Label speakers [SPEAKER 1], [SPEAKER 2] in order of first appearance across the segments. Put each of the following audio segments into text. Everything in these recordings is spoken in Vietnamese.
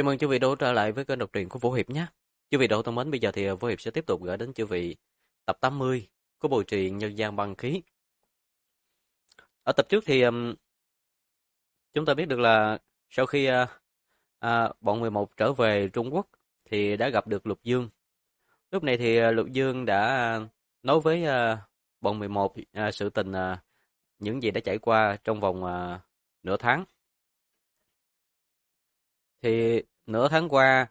[SPEAKER 1] Chào mừng quý vị đã trở lại với kênh đọc truyện của Vũ Hiệp nhé. Quý vị thân mến, bây giờ thì Vũ Hiệp sẽ tiếp tục gửi đến quý vị tập 80 của bộ truyện Nhân gian băng khí. Ở tập trước thì chúng ta biết được là sau khi bọn 11 trở về Trung Quốc thì đã gặp được Lục Dương. Lúc này thì Lục Dương đã nói với bọn 11 sự tình những gì đã trải qua trong vòng nửa tháng. Thì nửa tháng qua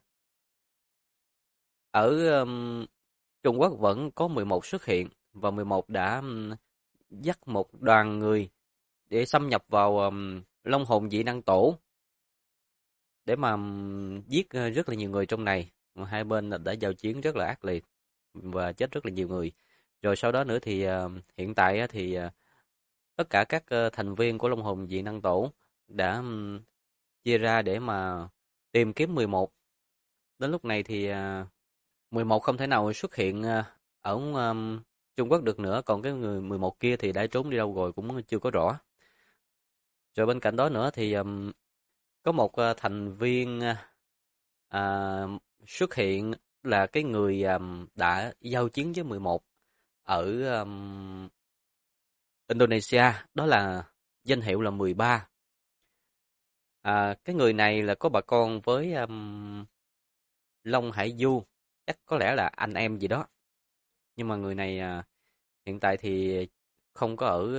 [SPEAKER 1] ở Trung Quốc vẫn có 11 xuất hiện và 11 đã dắt một đoàn người để xâm nhập vào Long Hồn Dị Năng Tổ để mà giết rất là nhiều người trong này. Hai bên đã giao chiến rất là ác liệt và chết rất là nhiều người. Rồi sau đó nữa thì hiện tại thì tất cả các thành viên của Long Hồn Dị Năng Tổ đã chia ra để mà tìm kiếm 11. Đến lúc này thì 11 không thể nào xuất hiện ở Trung Quốc được nữa, còn cái người 11 kia thì đã trốn đi đâu rồi cũng chưa có rõ. Rồi bên cạnh đó nữa thì có một thành viên xuất hiện là cái người đã giao chiến với 11 ở Indonesia, đó là danh hiệu là 13. Cái người này là có bà con với Long Hải Du, chắc có lẽ là anh em gì đó. Nhưng mà người này hiện tại thì không có ở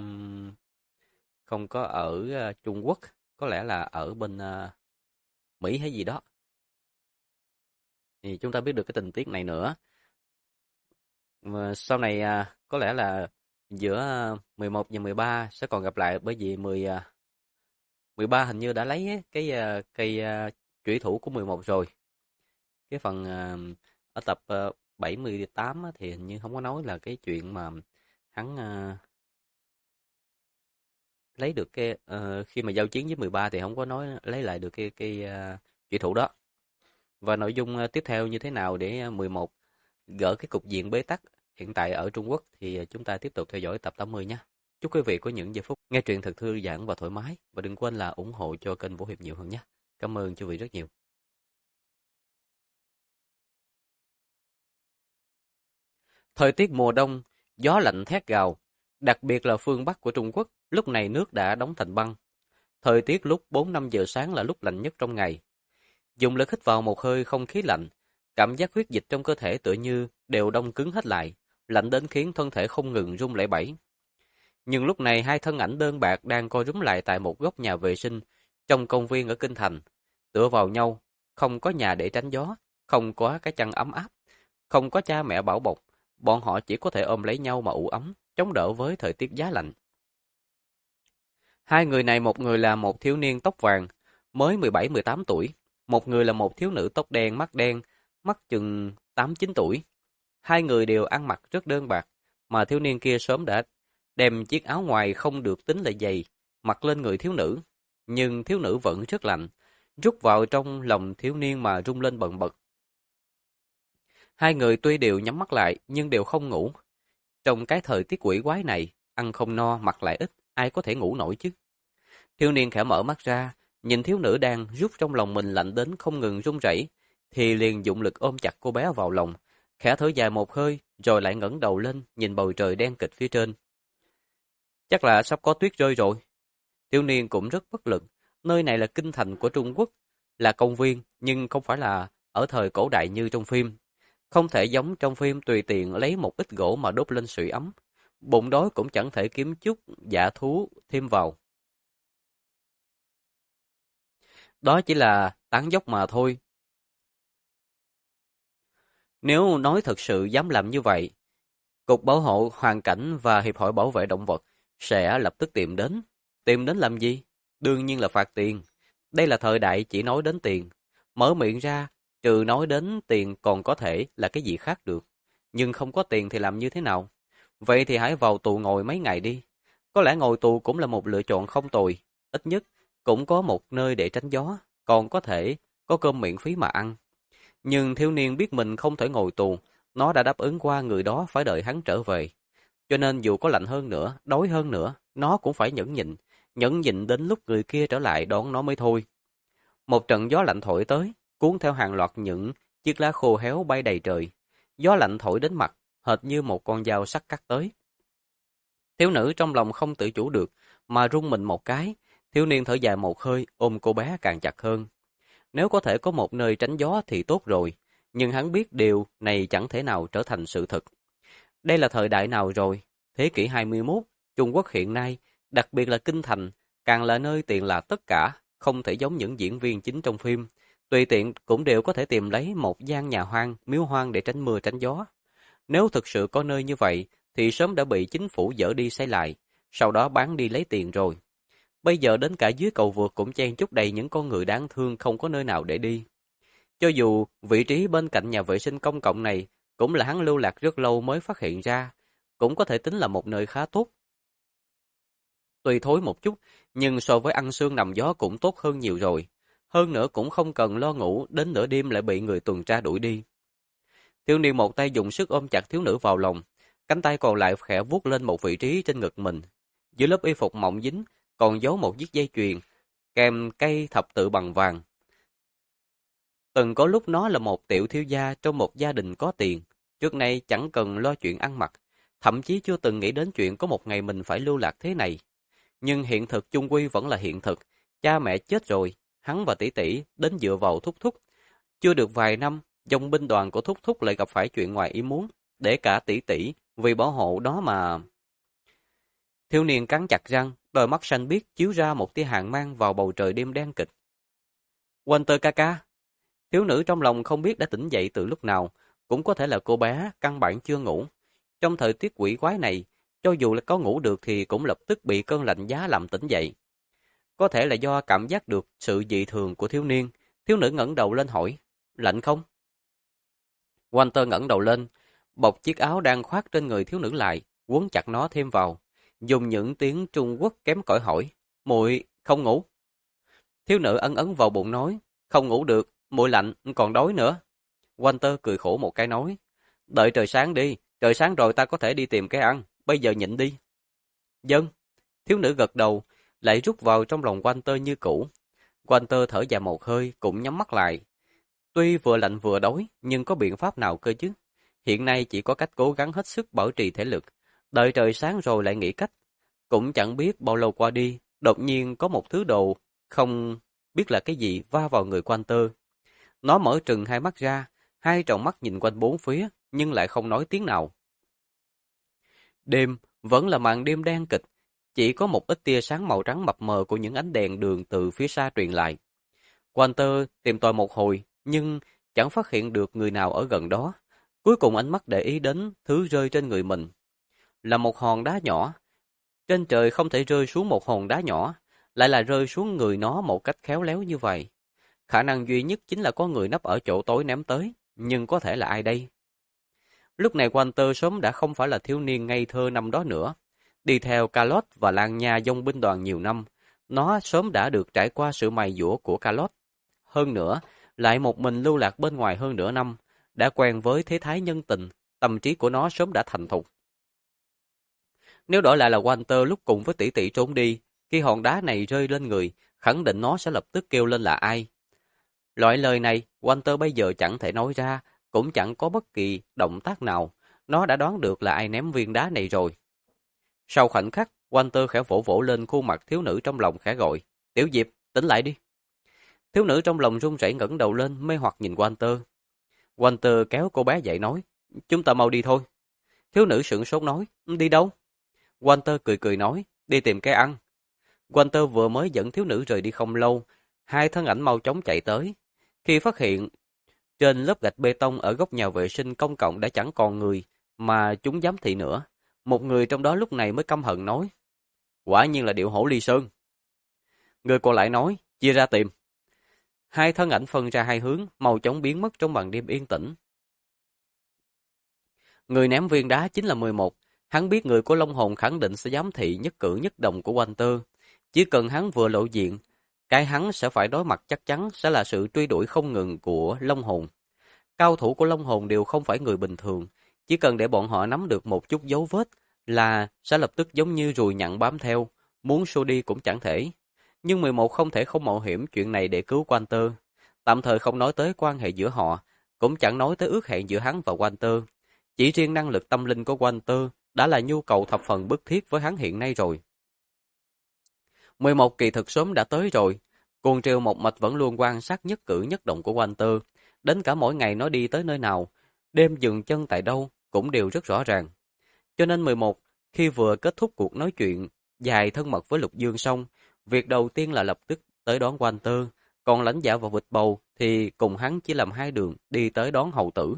[SPEAKER 1] Trung Quốc, có lẽ là ở bên Mỹ hay gì đó. Thì chúng ta biết được cái tình tiết này nữa. Mà sau này có lẽ là giữa 11 và 13 sẽ còn gặp lại, bởi vì 13 hình như đã lấy cái cây chủy thủ của 11 rồi. Cái phần ở tập 78 thì hình như không có nói là cái chuyện mà hắn lấy được cái khi mà giao chiến với 13 thì không có nói lấy lại được cái chủy thủ đó. Và nội dung tiếp theo như thế nào để 11 gỡ cái cục diện bế tắc hiện tại ở Trung Quốc thì chúng ta tiếp tục theo dõi tập 80 nhé. Chúc quý vị có những giây phút nghe truyện thật thư giãn và thoải mái, và đừng quên là ủng hộ cho kênh Vũ Hiệp nhiều hơn nhé. Cảm ơn quý vị rất nhiều. Thời tiết mùa đông, gió lạnh thét gào, đặc biệt là phương Bắc của Trung Quốc, lúc này nước đã đóng thành băng. Thời tiết lúc 4-5 giờ sáng là lúc lạnh nhất trong ngày. Dùng lực hít vào một hơi không khí lạnh, cảm giác huyết dịch trong cơ thể tựa như đều đông cứng hết lại, lạnh đến khiến thân thể không ngừng run lẩy bẩy. Nhưng lúc này hai thân ảnh đơn bạc đang co rúm lại tại một góc nhà vệ sinh trong công viên ở Kinh Thành, tựa vào nhau, không có nhà để tránh gió, không có cái chăn ấm áp, không có cha mẹ bảo bọc, bọn họ chỉ có thể ôm lấy nhau mà ủ ấm, chống đỡ với thời tiết giá lạnh. Hai người này, một người là một thiếu niên tóc vàng, mới 17-18 tuổi, một người là một thiếu nữ tóc đen, mắt chừng 8-9 tuổi. Hai người đều ăn mặc rất đơn bạc, mà thiếu niên kia sớm đã đem chiếc áo ngoài không được tính là dày, mặc lên người thiếu nữ. Nhưng thiếu nữ vẫn rất lạnh, rút vào trong lòng thiếu niên mà rung lên bần bật. Hai người tuy đều nhắm mắt lại, nhưng đều không ngủ. Trong cái thời tiết quỷ quái này, ăn không no, mặc lại ít, ai có thể ngủ nổi chứ? Thiếu niên khẽ mở mắt ra, nhìn thiếu nữ đang rút trong lòng mình lạnh đến không ngừng run rẩy, thì liền dụng lực ôm chặt cô bé vào lòng, khẽ thở dài một hơi, rồi lại ngẩng đầu lên, nhìn bầu trời đen kịt phía trên. Chắc là sắp có tuyết rơi rồi. Thiếu niên cũng rất bất lực, nơi này là kinh thành của Trung Quốc, là công viên, nhưng không phải là ở thời cổ đại như trong phim. Không thể giống trong phim tùy tiện lấy một ít gỗ mà đốt lên sưởi ấm. Bụng đói cũng chẳng thể kiếm chút dã thú thêm vào. Đó chỉ là tán dốc mà thôi. Nếu nói thật sự dám làm như vậy, Cục Bảo hộ Hoàn cảnh và Hiệp hội Bảo vệ Động vật sẽ lập tức tìm đến. Tìm đến làm gì? Đương nhiên là phạt tiền. Đây là thời đại chỉ nói đến tiền. Mở miệng ra, trừ nói đến tiền còn có thể là cái gì khác được. Nhưng không có tiền thì làm như thế nào? Vậy thì hãy vào tù ngồi mấy ngày đi. Có lẽ ngồi tù cũng là một lựa chọn không tồi. Ít nhất cũng có một nơi để tránh gió, còn có thể có cơm miễn phí mà ăn. Nhưng thiếu niên biết mình không thể ngồi tù, nó đã đáp ứng qua người đó phải đợi hắn trở về. Cho nên dù có lạnh hơn nữa, đói hơn nữa, nó cũng phải nhẫn nhịn đến lúc người kia trở lại đón nó mới thôi. Một trận gió lạnh thổi tới, cuốn theo hàng loạt những chiếc lá khô héo bay đầy trời. Gió lạnh thổi đến mặt, hệt như một con dao sắc cắt tới. Thiếu nữ trong lòng không tự chủ được, mà rung mình một cái. Thiếu niên thở dài một hơi, ôm cô bé càng chặt hơn. Nếu có thể có một nơi tránh gió thì tốt rồi, nhưng hắn biết điều này chẳng thể nào trở thành sự thật. Đây là thời đại nào rồi? Thế kỷ 21, Trung Quốc hiện nay, đặc biệt là Kinh Thành, càng là nơi tiền là tất cả, không thể giống những diễn viên chính trong phim. Tùy tiện cũng đều có thể tìm lấy một gian nhà hoang, miếu hoang để tránh mưa tránh gió. Nếu thực sự có nơi như vậy, thì sớm đã bị chính phủ dỡ đi xây lại, sau đó bán đi lấy tiền rồi. Bây giờ đến cả dưới cầu vượt cũng chen chúc đầy những con người đáng thương không có nơi nào để đi. Cho dù vị trí bên cạnh nhà vệ sinh công cộng này cũng là hắn lưu lạc rất lâu mới phát hiện ra, cũng có thể tính là một nơi khá tốt. Tuy thối một chút, nhưng so với ăn sương nằm gió cũng tốt hơn nhiều rồi. Hơn nữa cũng không cần lo ngủ đến nửa đêm lại bị người tuần tra đuổi đi. Thiếu niên một tay dùng sức ôm chặt thiếu nữ vào lòng, cánh tay còn lại khẽ vuốt lên một vị trí trên ngực mình. Dưới lớp y phục mỏng dính, còn giấu một chiếc dây chuyền, kèm cây thập tự bằng vàng. Từng có lúc nó là một tiểu thiếu gia trong một gia đình có tiền, trước nay chẳng cần lo chuyện ăn mặc, thậm chí chưa từng nghĩ đến chuyện có một ngày mình phải lưu lạc thế này. Nhưng hiện thực chung quy vẫn là hiện thực, cha mẹ chết rồi, hắn và tỷ tỷ đến dựa vào Thúc Thúc. Chưa được vài năm, dòng binh đoàn của Thúc Thúc lại gặp phải chuyện ngoài ý muốn, để cả tỷ tỷ vì bảo hộ đó mà. Thiếu niên cắn chặt răng, đôi mắt xanh biếc chiếu ra một tia hàn mang vào bầu trời đêm đen kịch. Walter ca ca. Thiếu nữ trong lòng không biết đã tỉnh dậy từ lúc nào, cũng có thể là cô bé căn bản chưa ngủ. Trong thời tiết quỷ quái này, cho dù là có ngủ được thì cũng lập tức bị cơn lạnh giá làm tỉnh dậy. Có thể là do cảm giác được sự dị thường của thiếu niên, thiếu nữ ngẩng đầu lên hỏi, lạnh không? Walter ngẩng đầu lên, bọc chiếc áo đang khoác trên người thiếu nữ lại, quấn chặt nó thêm vào, dùng những tiếng Trung Quốc kém cỏi hỏi, muội không ngủ? Thiếu nữ ấn ấn vào bụng nói, không ngủ được, muội lạnh, còn đói nữa. Walter cười khổ một cái nói, đợi trời sáng đi, trời sáng rồi ta có thể đi tìm cái ăn, bây giờ nhịn đi. Dân, thiếu nữ gật đầu, lại rút vào trong lòng Walter như cũ. Walter thở dài một hơi, cũng nhắm mắt lại. Tuy vừa lạnh vừa đói, nhưng có biện pháp nào cơ chứ? Hiện nay chỉ có cách cố gắng hết sức bảo trì thể lực, đợi trời sáng rồi lại nghĩ cách. Cũng chẳng biết bao lâu qua đi, đột nhiên có một thứ đồ, không biết là cái gì va vào người Walter. Nó mở trừng hai mắt ra, hai tròng mắt nhìn quanh bốn phía, nhưng lại không nói tiếng nào. Đêm, vẫn là màn đêm đen kịch, chỉ có một ít tia sáng màu trắng mập mờ của những ánh đèn đường từ phía xa truyền lại. Walter tìm tòi một hồi, nhưng chẳng phát hiện được người nào ở gần đó. Cuối cùng ánh mắt để ý đến thứ rơi trên người mình. Là một hòn đá nhỏ. Trên trời không thể rơi xuống một hòn đá nhỏ, lại là rơi xuống người nó một cách khéo léo như vậy. Khả năng duy nhất chính là có người nấp ở chỗ tối ném tới, nhưng có thể là ai đây? Lúc này Walter sớm đã không phải là thiếu niên ngây thơ năm đó nữa. Đi theo Carlot và Lan Nha dòng binh đoàn nhiều năm, nó sớm đã được trải qua sự mài dũa của Carlot. Hơn nữa, lại một mình lưu lạc bên ngoài hơn nửa năm, đã quen với thế thái nhân tình, tâm trí của nó sớm đã thành thục. Nếu đổi lại là Walter lúc cùng với tỷ tỷ trốn đi, khi hòn đá này rơi lên người, khẳng định nó sẽ lập tức kêu lên là ai. Loại lời này, Walter bây giờ chẳng thể nói ra, cũng chẳng có bất kỳ động tác nào. Nó đã đoán được là ai ném viên đá này rồi. Sau khoảnh khắc, Walter khẽ vỗ vỗ lên khuôn mặt thiếu nữ trong lòng khẽ gọi. Tiểu Diệp, tỉnh lại đi. Thiếu nữ trong lòng run rẩy ngẩng đầu lên, mê hoặc nhìn Walter. Walter kéo cô bé dậy nói, chúng ta mau đi thôi. Thiếu nữ sửng sốt nói, đi đâu? Walter cười cười nói, đi tìm cái ăn. Walter vừa mới dẫn thiếu nữ rời đi không lâu, hai thân ảnh mau chóng chạy tới. Khi phát hiện, trên lớp gạch bê tông ở góc nhà vệ sinh công cộng đã chẳng còn người, mà chúng giám thị nữa. Một người trong đó lúc này mới căm hận nói, quả nhiên là điệu hổ ly sơn. Người còn lại nói, chia ra tìm. Hai thân ảnh phân ra hai hướng, mau chóng biến mất trong màn đêm yên tĩnh. Người ném viên đá chính là 11. Hắn biết người của Long Hồn khẳng định sẽ giám thị nhất cử nhất động của Walter. Chỉ cần hắn vừa lộ diện, cái hắn sẽ phải đối mặt chắc chắn sẽ là sự truy đuổi không ngừng của Long Hồn. Cao thủ của Long Hồn đều không phải người bình thường. Chỉ cần để bọn họ nắm được một chút dấu vết là sẽ lập tức giống như ruồi nhặn bám theo, muốn xô đi cũng chẳng thể. Nhưng 11 không thể không mạo hiểm chuyện này để cứu Walter. Tạm thời không nói tới quan hệ giữa họ, cũng chẳng nói tới ước hẹn giữa hắn và Walter. Chỉ riêng năng lực tâm linh của Walter đã là nhu cầu thập phần bức thiết với hắn hiện nay rồi. 11 kỳ thực sớm đã tới rồi. Cuồng triều một mạch vẫn luôn quan sát nhất cử nhất động của Walter. Đến cả mỗi ngày nó đi tới nơi nào, đêm dừng chân tại đâu cũng đều rất rõ ràng. Cho nên 11, khi vừa kết thúc cuộc nói chuyện dài thân mật với Lục Dương xong, việc đầu tiên là lập tức tới đón Walter, còn lãnh dạ và vịt bầu thì cùng hắn chỉ làm hai đường đi tới đón hầu tử.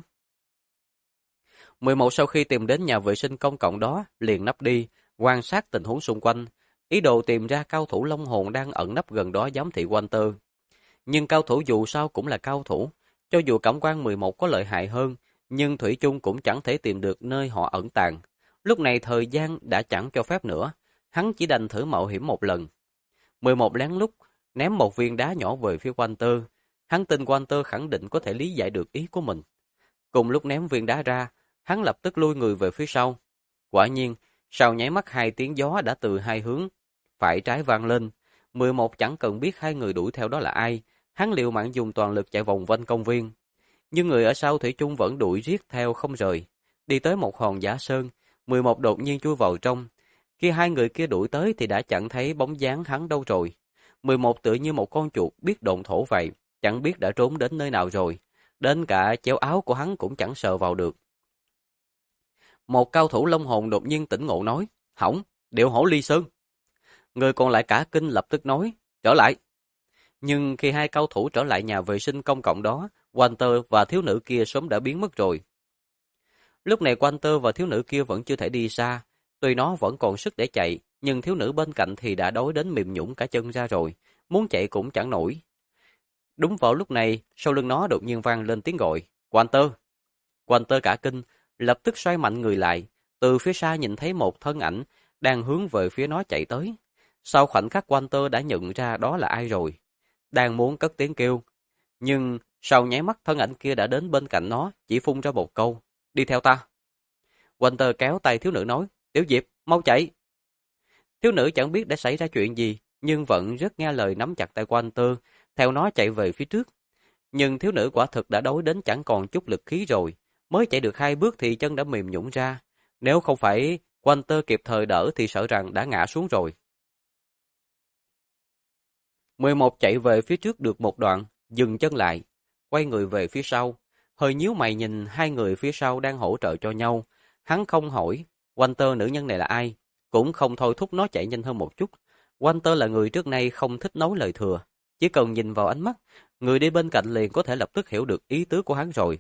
[SPEAKER 1] 11 sau khi tìm đến nhà vệ sinh công cộng đó, liền nấp đi, quan sát tình huống xung quanh, ý đồ tìm ra cao thủ Long Hồn đang ẩn nấp gần đó giám thị Walter. Nhưng cao thủ dù sao cũng là cao thủ, cho dù cảm quan 11 có lợi hại hơn, nhưng Thủy chung cũng chẳng thể tìm được nơi họ ẩn tàng. Lúc này thời gian đã chẳng cho phép nữa, hắn chỉ đành thử mạo hiểm một lần. 11 lén lút ném một viên đá nhỏ về phía Walter. Hắn tin Walter khẳng định có thể lý giải được ý của mình. Cùng lúc ném viên đá ra, hắn lập tức lui người về phía sau. Quả nhiên, sau nháy mắt hai tiếng gió đã từ hai hướng phải trái vang lên. 11 chẳng cần biết hai người đuổi theo đó là ai, hắn liều mạng dùng toàn lực chạy vòng quanh công viên. Nhưng người ở sau Thủy chung vẫn đuổi riết theo không rời. Đi tới một hòn giả sơn, 11 đột nhiên chui vào trong. Khi hai người kia đuổi tới thì đã chẳng thấy bóng dáng hắn đâu rồi. 11 tựa như một con chuột biết độn thổ vậy, chẳng biết đã trốn đến nơi nào rồi. Đến cả chéo áo của hắn cũng chẳng sờ vào được. Một cao thủ Long Hồn đột nhiên tỉnh ngộ nói, hỏng, điệu hổ ly sơn. Người còn lại cả kinh lập tức nói, trở lại. Nhưng khi hai cao thủ trở lại nhà vệ sinh công cộng đó, Walter và thiếu nữ kia sớm đã biến mất rồi. Lúc này Walter và thiếu nữ kia vẫn chưa thể đi xa. Tuy nó vẫn còn sức để chạy, nhưng thiếu nữ bên cạnh thì đã đói đến mềm nhũn cả chân ra rồi, muốn chạy cũng chẳng nổi. Đúng vào lúc này, sau lưng nó đột nhiên vang lên tiếng gọi, Walter. Walter cả kinh, lập tức xoay mạnh người lại, từ phía xa nhìn thấy một thân ảnh đang hướng về phía nó chạy tới. Sau khoảnh khắc Walter đã nhận ra đó là ai rồi, đang muốn cất tiếng kêu. Nhưng sau nháy mắt thân ảnh kia đã đến bên cạnh nó, chỉ phun ra một câu, đi theo ta. Walter kéo tay thiếu nữ nói, Tiểu Diệp, mau chạy. Thiếu nữ chẳng biết đã xảy ra chuyện gì, nhưng vẫn rất nghe lời nắm chặt tay Walter, theo nó chạy về phía trước. Nhưng thiếu nữ quả thực đã đói đến chẳng còn chút lực khí rồi, mới chạy được 2 bước thì chân đã mềm nhũn ra. Nếu không phải Walter kịp thời đỡ thì sợ rằng đã ngã xuống rồi. 11 chạy về phía trước được một đoạn, dừng chân lại, quay người về phía sau, hơi nhíu mày nhìn hai người phía sau đang hỗ trợ cho nhau. Hắn không hỏi Walter nữ nhân này là ai, cũng không thôi thúc nó chạy nhanh hơn một chút. Walter là người trước nay không thích nói lời thừa, chỉ cần nhìn vào ánh mắt, người đi bên cạnh liền có thể lập tức hiểu được ý tứ của hắn rồi.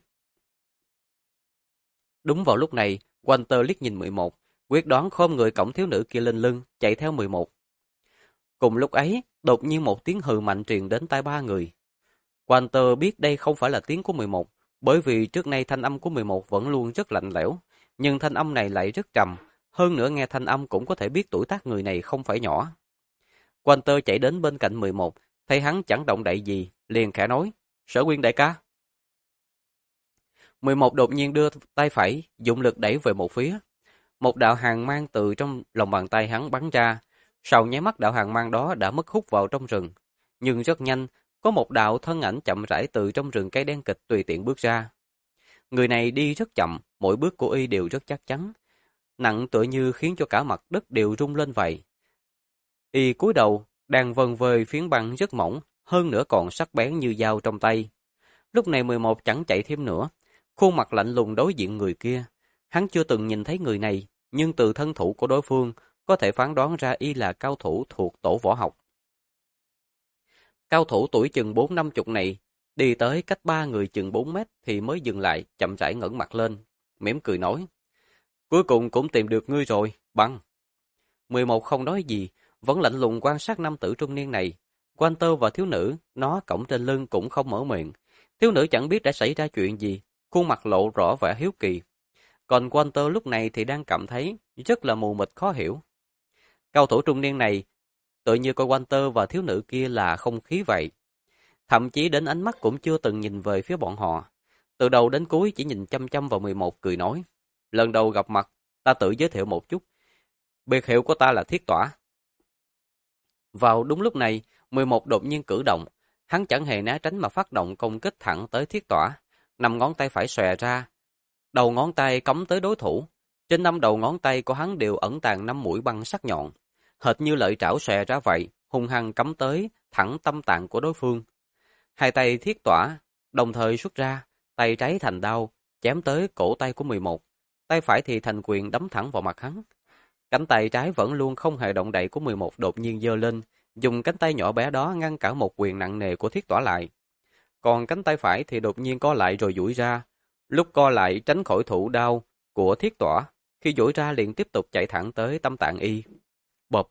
[SPEAKER 1] Đúng vào lúc này, Walter liếc nhìn 11, quyết đoán khom người cõng thiếu nữ kia lên lưng, chạy theo 11. Cùng lúc ấy, đột nhiên một tiếng hừ mạnh truyền đến tai ba người. Walter biết đây không phải là tiếng của 11, bởi vì trước nay thanh âm của 11 vẫn luôn rất lạnh lẽo, nhưng thanh âm này lại rất trầm, hơn nữa nghe thanh âm cũng có thể biết tuổi tác người này không phải nhỏ. Walter chạy đến bên cạnh 11, thấy hắn chẳng động đậy gì, liền khẽ nói, Sở Nguyên đại ca. 11 đột nhiên đưa tay phải, dụng lực đẩy về một phía. Một đạo hàn mang từ trong lòng bàn tay hắn bắn ra, sau nháy mắt đạo hàn mang đó đã mất hút vào trong rừng. Nhưng rất nhanh, có một đạo thân ảnh chậm rãi từ trong rừng cây đen kịt tùy tiện bước ra. Người này đi rất chậm, mỗi bước của y đều rất chắc chắn, nặng tựa như khiến cho cả mặt đất đều rung lên vậy. Y cúi đầu, đang vần vơi phiến băng rất mỏng, hơn nữa còn sắc bén như dao trong tay. Lúc này 11 chẳng chạy thêm nữa, khuôn mặt lạnh lùng đối diện người kia. Hắn chưa từng nhìn thấy người này, nhưng từ thân thủ của đối phương, có thể phán đoán ra y là cao thủ thuộc tổ võ học. Cao thủ tuổi chừng 4-50 này, đi tới cách 3 người chừng 4 mét thì mới dừng lại, chậm rãi ngẩng mặt lên, mỉm cười nói. Cuối cùng cũng tìm được ngươi rồi, băng. 11 không nói gì, vẫn lạnh lùng quan sát nam tử trung niên này. Walter và thiếu nữ, nó cõng trên lưng cũng không mở miệng. Thiếu nữ chẳng biết đã xảy ra chuyện gì, khuôn mặt lộ rõ vẻ hiếu kỳ. Còn Walter lúc này thì đang cảm thấy rất là mù mịt khó hiểu. Cao thủ trung niên này tự như coi Walter và thiếu nữ kia là không khí vậy. Thậm chí đến ánh mắt cũng chưa từng nhìn về phía bọn họ. Từ đầu đến cuối chỉ nhìn chăm chăm vào 11 cười nói. Lần đầu gặp mặt, ta tự giới thiệu một chút. Biệt hiệu của ta là Thiết Tỏa. Vào đúng lúc này, 11 đột nhiên cử động, hắn chẳng hề né tránh mà phát động công kích thẳng tới Thiết Tỏa. 5 ngón tay phải xòe ra, đầu ngón tay cắm tới đối thủ. Trên 5 đầu ngón tay của hắn đều ẩn tàng 5 mũi băng sắc nhọn, hệt như lợi trảo xòe ra vậy, hung hăng cắm tới thẳng tâm tạng của đối phương. Hai tay Thiết Tỏa đồng thời xuất ra, tay trái thành đao, chém tới cổ tay của 11, tay phải thì thành quyền đấm thẳng vào mặt hắn. Cánh tay trái vẫn luôn không hề động đậy của 11 đột nhiên giơ lên, dùng cánh tay nhỏ bé đó ngăn cản một quyền nặng nề của Thiết Tỏa lại. Còn cánh tay phải thì đột nhiên co lại rồi duỗi ra, lúc co lại tránh khỏi thủ đao của Thiết Tỏa, khi duỗi ra liền tiếp tục chạy thẳng tới tâm tạng y. Bộp!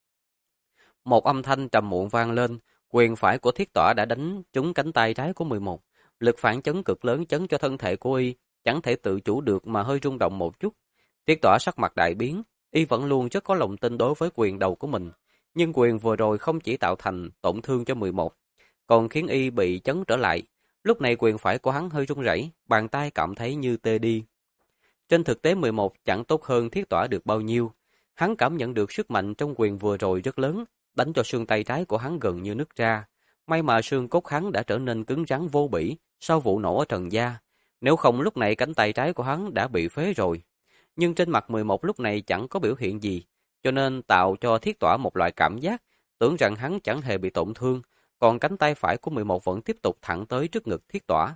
[SPEAKER 1] Một âm thanh trầm muộn vang lên, quyền phải của Thiết Tỏa đã đánh trúng cánh tay trái của 11. Lực phản chấn cực lớn chấn cho thân thể của y chẳng thể tự chủ được mà hơi rung động một chút. Thiết Tỏa sắc mặt đại biến, y vẫn luôn rất có lòng tin đối với quyền đầu của mình, nhưng quyền vừa rồi không chỉ tạo thành tổn thương cho 11, còn khiến y bị chấn trở lại. Lúc này quyền phải của hắn hơi run rẩy, bàn tay cảm thấy như tê đi. Trên thực tế 11 chẳng tốt hơn Thiết Tỏa được bao nhiêu. Hắn cảm nhận được sức mạnh trong quyền vừa rồi rất lớn, đánh cho xương tay trái của hắn gần như nứt ra. May mà xương cốt hắn đã trở nên cứng rắn vô bỉ sau vụ nổ ở trần gia. Nếu không lúc này cánh tay trái của hắn đã bị phế rồi. Nhưng trên mặt 11 lúc này chẳng có biểu hiện gì, cho nên tạo cho Thiết Tỏa một loại cảm giác, tưởng rằng hắn chẳng hề bị tổn thương, còn cánh tay phải của 11 vẫn tiếp tục thẳng tới trước ngực Thiết Tỏa.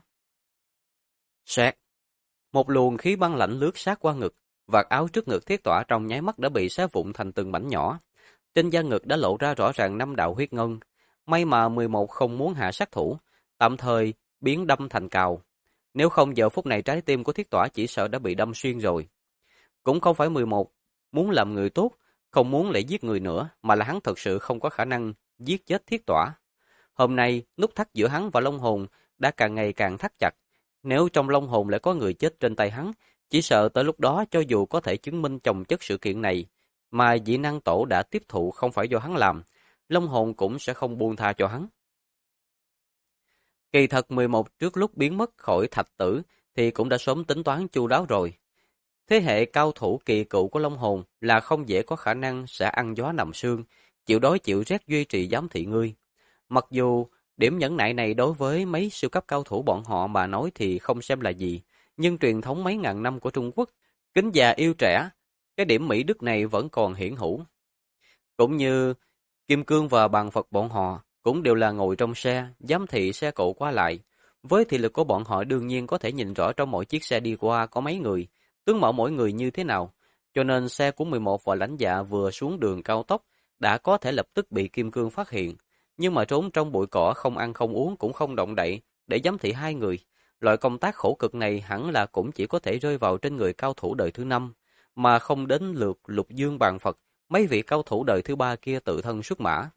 [SPEAKER 1] Xẹt! Một luồng khí băng lạnh lướt sát qua ngực, vạt áo trước ngực Thiết Tỏa trong nháy mắt đã bị xé vụn thành từng mảnh nhỏ. Trên da ngực đã lộ ra rõ ràng 5 đạo huyết ngân. May mà 11 không muốn hạ sát thủ, tạm thời biến đâm thành cào. Nếu không giờ phút này trái tim của Thiết Tỏa chỉ sợ đã bị đâm xuyên rồi. Cũng không phải 11 muốn làm người tốt, không muốn lại giết người nữa, mà là hắn thật sự không có khả năng giết chết Thiết Tỏa. Hôm nay, nút thắt giữa hắn và Long Hồn đã càng ngày càng thắt chặt. Nếu trong Long Hồn lại có người chết trên tay hắn, chỉ sợ tới lúc đó cho dù có thể chứng minh chồng chất sự kiện này, mà dị năng tổ đã tiếp thụ không phải do hắn làm, Long Hồn cũng sẽ không buông tha cho hắn. Kỳ thật 11 trước lúc biến mất khỏi thạch tử thì cũng đã sớm tính toán chu đáo rồi. Thế hệ cao thủ kỳ cựu của Long Hồn là không dễ có khả năng sẽ ăn gió nằm sương, chịu đói chịu rét duy trì giám thị ngươi. Mặc dù điểm nhẫn nại này đối với mấy siêu cấp cao thủ bọn họ mà nói thì không xem là gì, nhưng truyền thống mấy ngàn năm của Trung Quốc, kính già yêu trẻ, cái điểm mỹ đức này vẫn còn hiển hữu. Cũng như Kim Cương và Bàn Phật bọn họ cũng đều là ngồi trong xe, giám thị xe cộ qua lại. Với thị lực của bọn họ đương nhiên có thể nhìn rõ trong mỗi chiếc xe đi qua có mấy người, tướng mạo mỗi người như thế nào, cho nên xe của 11 và lãnh dạ vừa xuống đường cao tốc đã có thể lập tức bị Kim Cương phát hiện, nhưng mà trốn trong bụi cỏ không ăn không uống cũng không động đậy để giám thị hai người. Loại công tác khổ cực này hẳn là cũng chỉ có thể rơi vào trên người cao thủ đời thứ 5, mà không đến lượt Lục Dương Bàn Phật, mấy vị cao thủ đời thứ 3 kia tự thân xuất mã.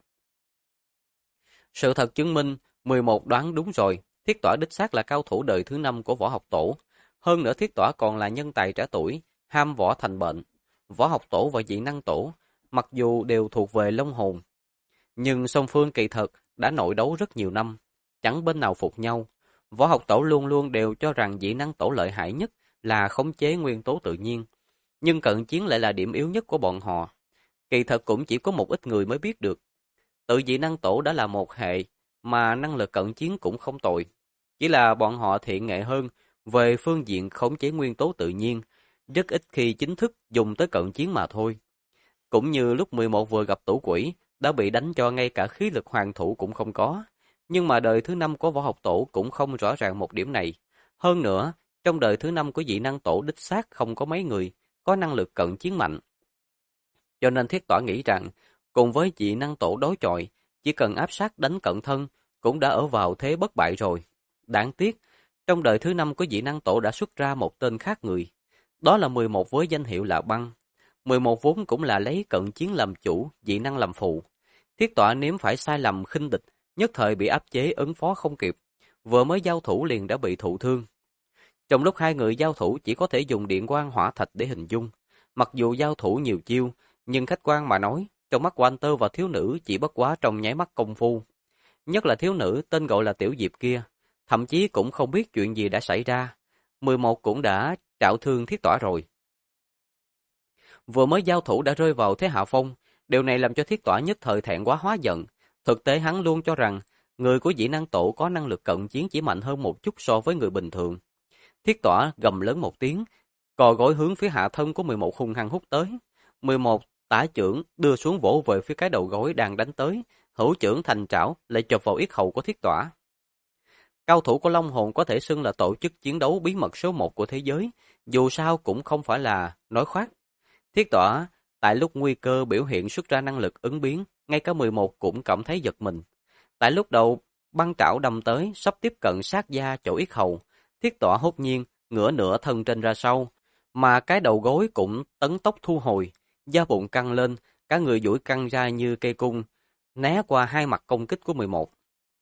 [SPEAKER 1] Sự thật chứng minh, 11 đoán đúng rồi, Thiết Tỏa đích xác là cao thủ đời thứ 5 của Võ Học Tổ. Hơn nữa Thiết Tỏa còn là nhân tài trẻ tuổi, ham võ thành bệnh. Võ Học Tổ và dị năng tổ, mặc dù đều thuộc về Long Hồn, nhưng song phương kỳ thực đã nội đấu rất nhiều năm, chẳng bên nào phục nhau. Võ Học Tổ luôn luôn đều cho rằng dị năng tổ lợi hại nhất là khống chế nguyên tố tự nhiên, nhưng cận chiến lại là điểm yếu nhất của bọn họ. Kỳ thật cũng chỉ có một ít người mới biết được. Tự dị năng tổ đã là một hệ, mà năng lực cận chiến cũng không tồi. Chỉ là bọn họ thiện nghệ hơn về phương diện khống chế nguyên tố tự nhiên, rất ít khi chính thức dùng tới cận chiến mà thôi. Cũng như lúc 11 vừa gặp Tủ Quỷ, đã bị đánh cho ngay cả khí lực hoàng thủ cũng không có. Nhưng mà đời thứ 5 của Võ Học Tổ cũng không rõ ràng một điểm này. Hơn nữa, trong đời thứ 5 của dị năng tổ đích xác không có mấy người có năng lực cận chiến mạnh. Cho nên Thiết Tỏa nghĩ rằng, cùng với dị năng tổ đối chọi, chỉ cần áp sát đánh cận thân, cũng đã ở vào thế bất bại rồi. Đáng tiếc, trong đời thứ 5 của dị năng tổ đã xuất ra một tên khác người. Đó là 11 với danh hiệu là Băng. 11 vốn cũng là lấy cận chiến làm chủ, dị năng làm phụ. Thiết Tỏa nếm phải sai lầm khinh địch, nhất thời bị áp chế ứng phó không kịp. Vừa mới giao thủ liền đã bị thụ thương. Trong lúc hai người giao thủ chỉ có thể dùng điện quang hỏa thạch để hình dung. Mặc dù giao thủ nhiều chiêu, nhưng khách quan mà nói, trong mắt Walter và thiếu nữ chỉ bất quá trong nháy mắt công phu. Nhất là thiếu nữ tên gọi là Tiểu Diệp kia, thậm chí cũng không biết chuyện gì đã xảy ra. 11 cũng đã trạo thương Thiết Tỏa rồi. Vừa mới giao thủ đã rơi vào thế hạ phong, điều này làm cho Thiết Tỏa nhất thời thẹn quá hóa giận, Thực tế hắn luôn cho rằng người của dị năng tổ có năng lực cận chiến chỉ mạnh hơn một chút so với người bình thường. Thiết Tỏa gầm lớn một tiếng, cò gối hướng phía hạ thân của 11 hung hăng hút tới. 11 tả chưởng đưa xuống vỗ về phía cái đầu gối đang đánh tới, hữu chưởng thành trảo lại chộp vào yết hầu của Thiết Tỏa. Cao thủ của Long Hồn có thể xưng là tổ chức chiến đấu bí mật số 1 của thế giới, dù sao cũng không phải là nói khoác. Thiết Tỏa tại lúc nguy cơ biểu hiện xuất ra năng lực ứng biến, ngay cả 11 cũng cảm thấy giật mình. Tại lúc đầu băng trảo đâm tới, sắp tiếp cận sát da chỗ yết hầu, Thiết Tỏa hốt nhiên ngửa nửa thân trên ra sau, mà cái đầu gối cũng tấn tốc thu hồi, da bụng căng lên, cả người duỗi căng ra như cây cung, né qua hai mặt công kích của 11.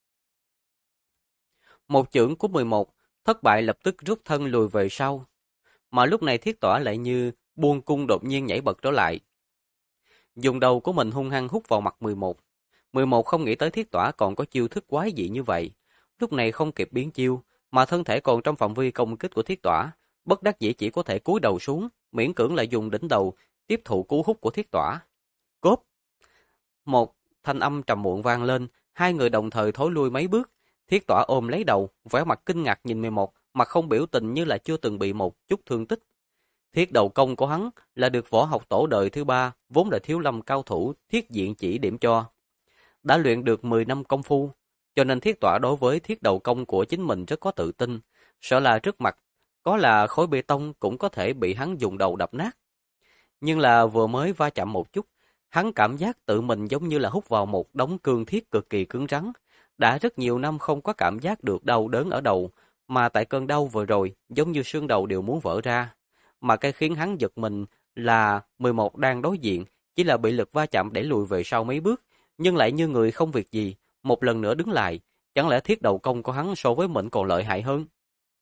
[SPEAKER 1] Một chưởng của 11 thất bại lập tức rút thân lùi về sau, mà lúc này Thiết Tỏa lại như buông cung đột nhiên nhảy bật trở lại. Dùng đầu của mình hung hăng hút vào mặt 11. 11 không nghĩ tới Thiết Tỏa còn có chiêu thức quái dị như vậy. Lúc này không kịp biến chiêu, mà thân thể còn trong phạm vi công kích của Thiết Tỏa, bất đắc dĩ chỉ có thể cúi đầu xuống, miễn cưỡng lại dùng đỉnh đầu tiếp thụ cú hút của Thiết Tỏa. Cốp! Một thanh âm trầm muộn vang lên, hai người đồng thời thối lui mấy bước. Thiết Tỏa ôm lấy đầu, vẻ mặt kinh ngạc nhìn 11, mặt không biểu tình như là chưa từng bị một chút thương tích. Thiết đầu công của hắn là được võ học tổ đời thứ 3, vốn là thiếu lâm cao thủ Thiết Diện chỉ điểm cho. Đã luyện được 10 năm công phu, cho nên Thiết Tỏa đối với thiết đầu công của chính mình rất có tự tin, sợ là trước mặt có là khối bê tông cũng có thể bị hắn dùng đầu đập nát. Nhưng là vừa mới va chạm một chút, hắn cảm giác tự mình giống như là hút vào một đống cương thiết cực kỳ cứng rắn. Đã rất nhiều năm không có cảm giác được đau đớn ở đầu, mà tại cơn đau vừa rồi, giống như xương đầu đều muốn vỡ ra. Mà cái khiến hắn giật mình là 11 đang đối diện, chỉ là bị lực va chạm đẩy lùi về sau mấy bước, nhưng lại như người không việc gì, một lần nữa đứng lại. Chẳng lẽ thiết đầu công của hắn so với mình còn lợi hại hơn?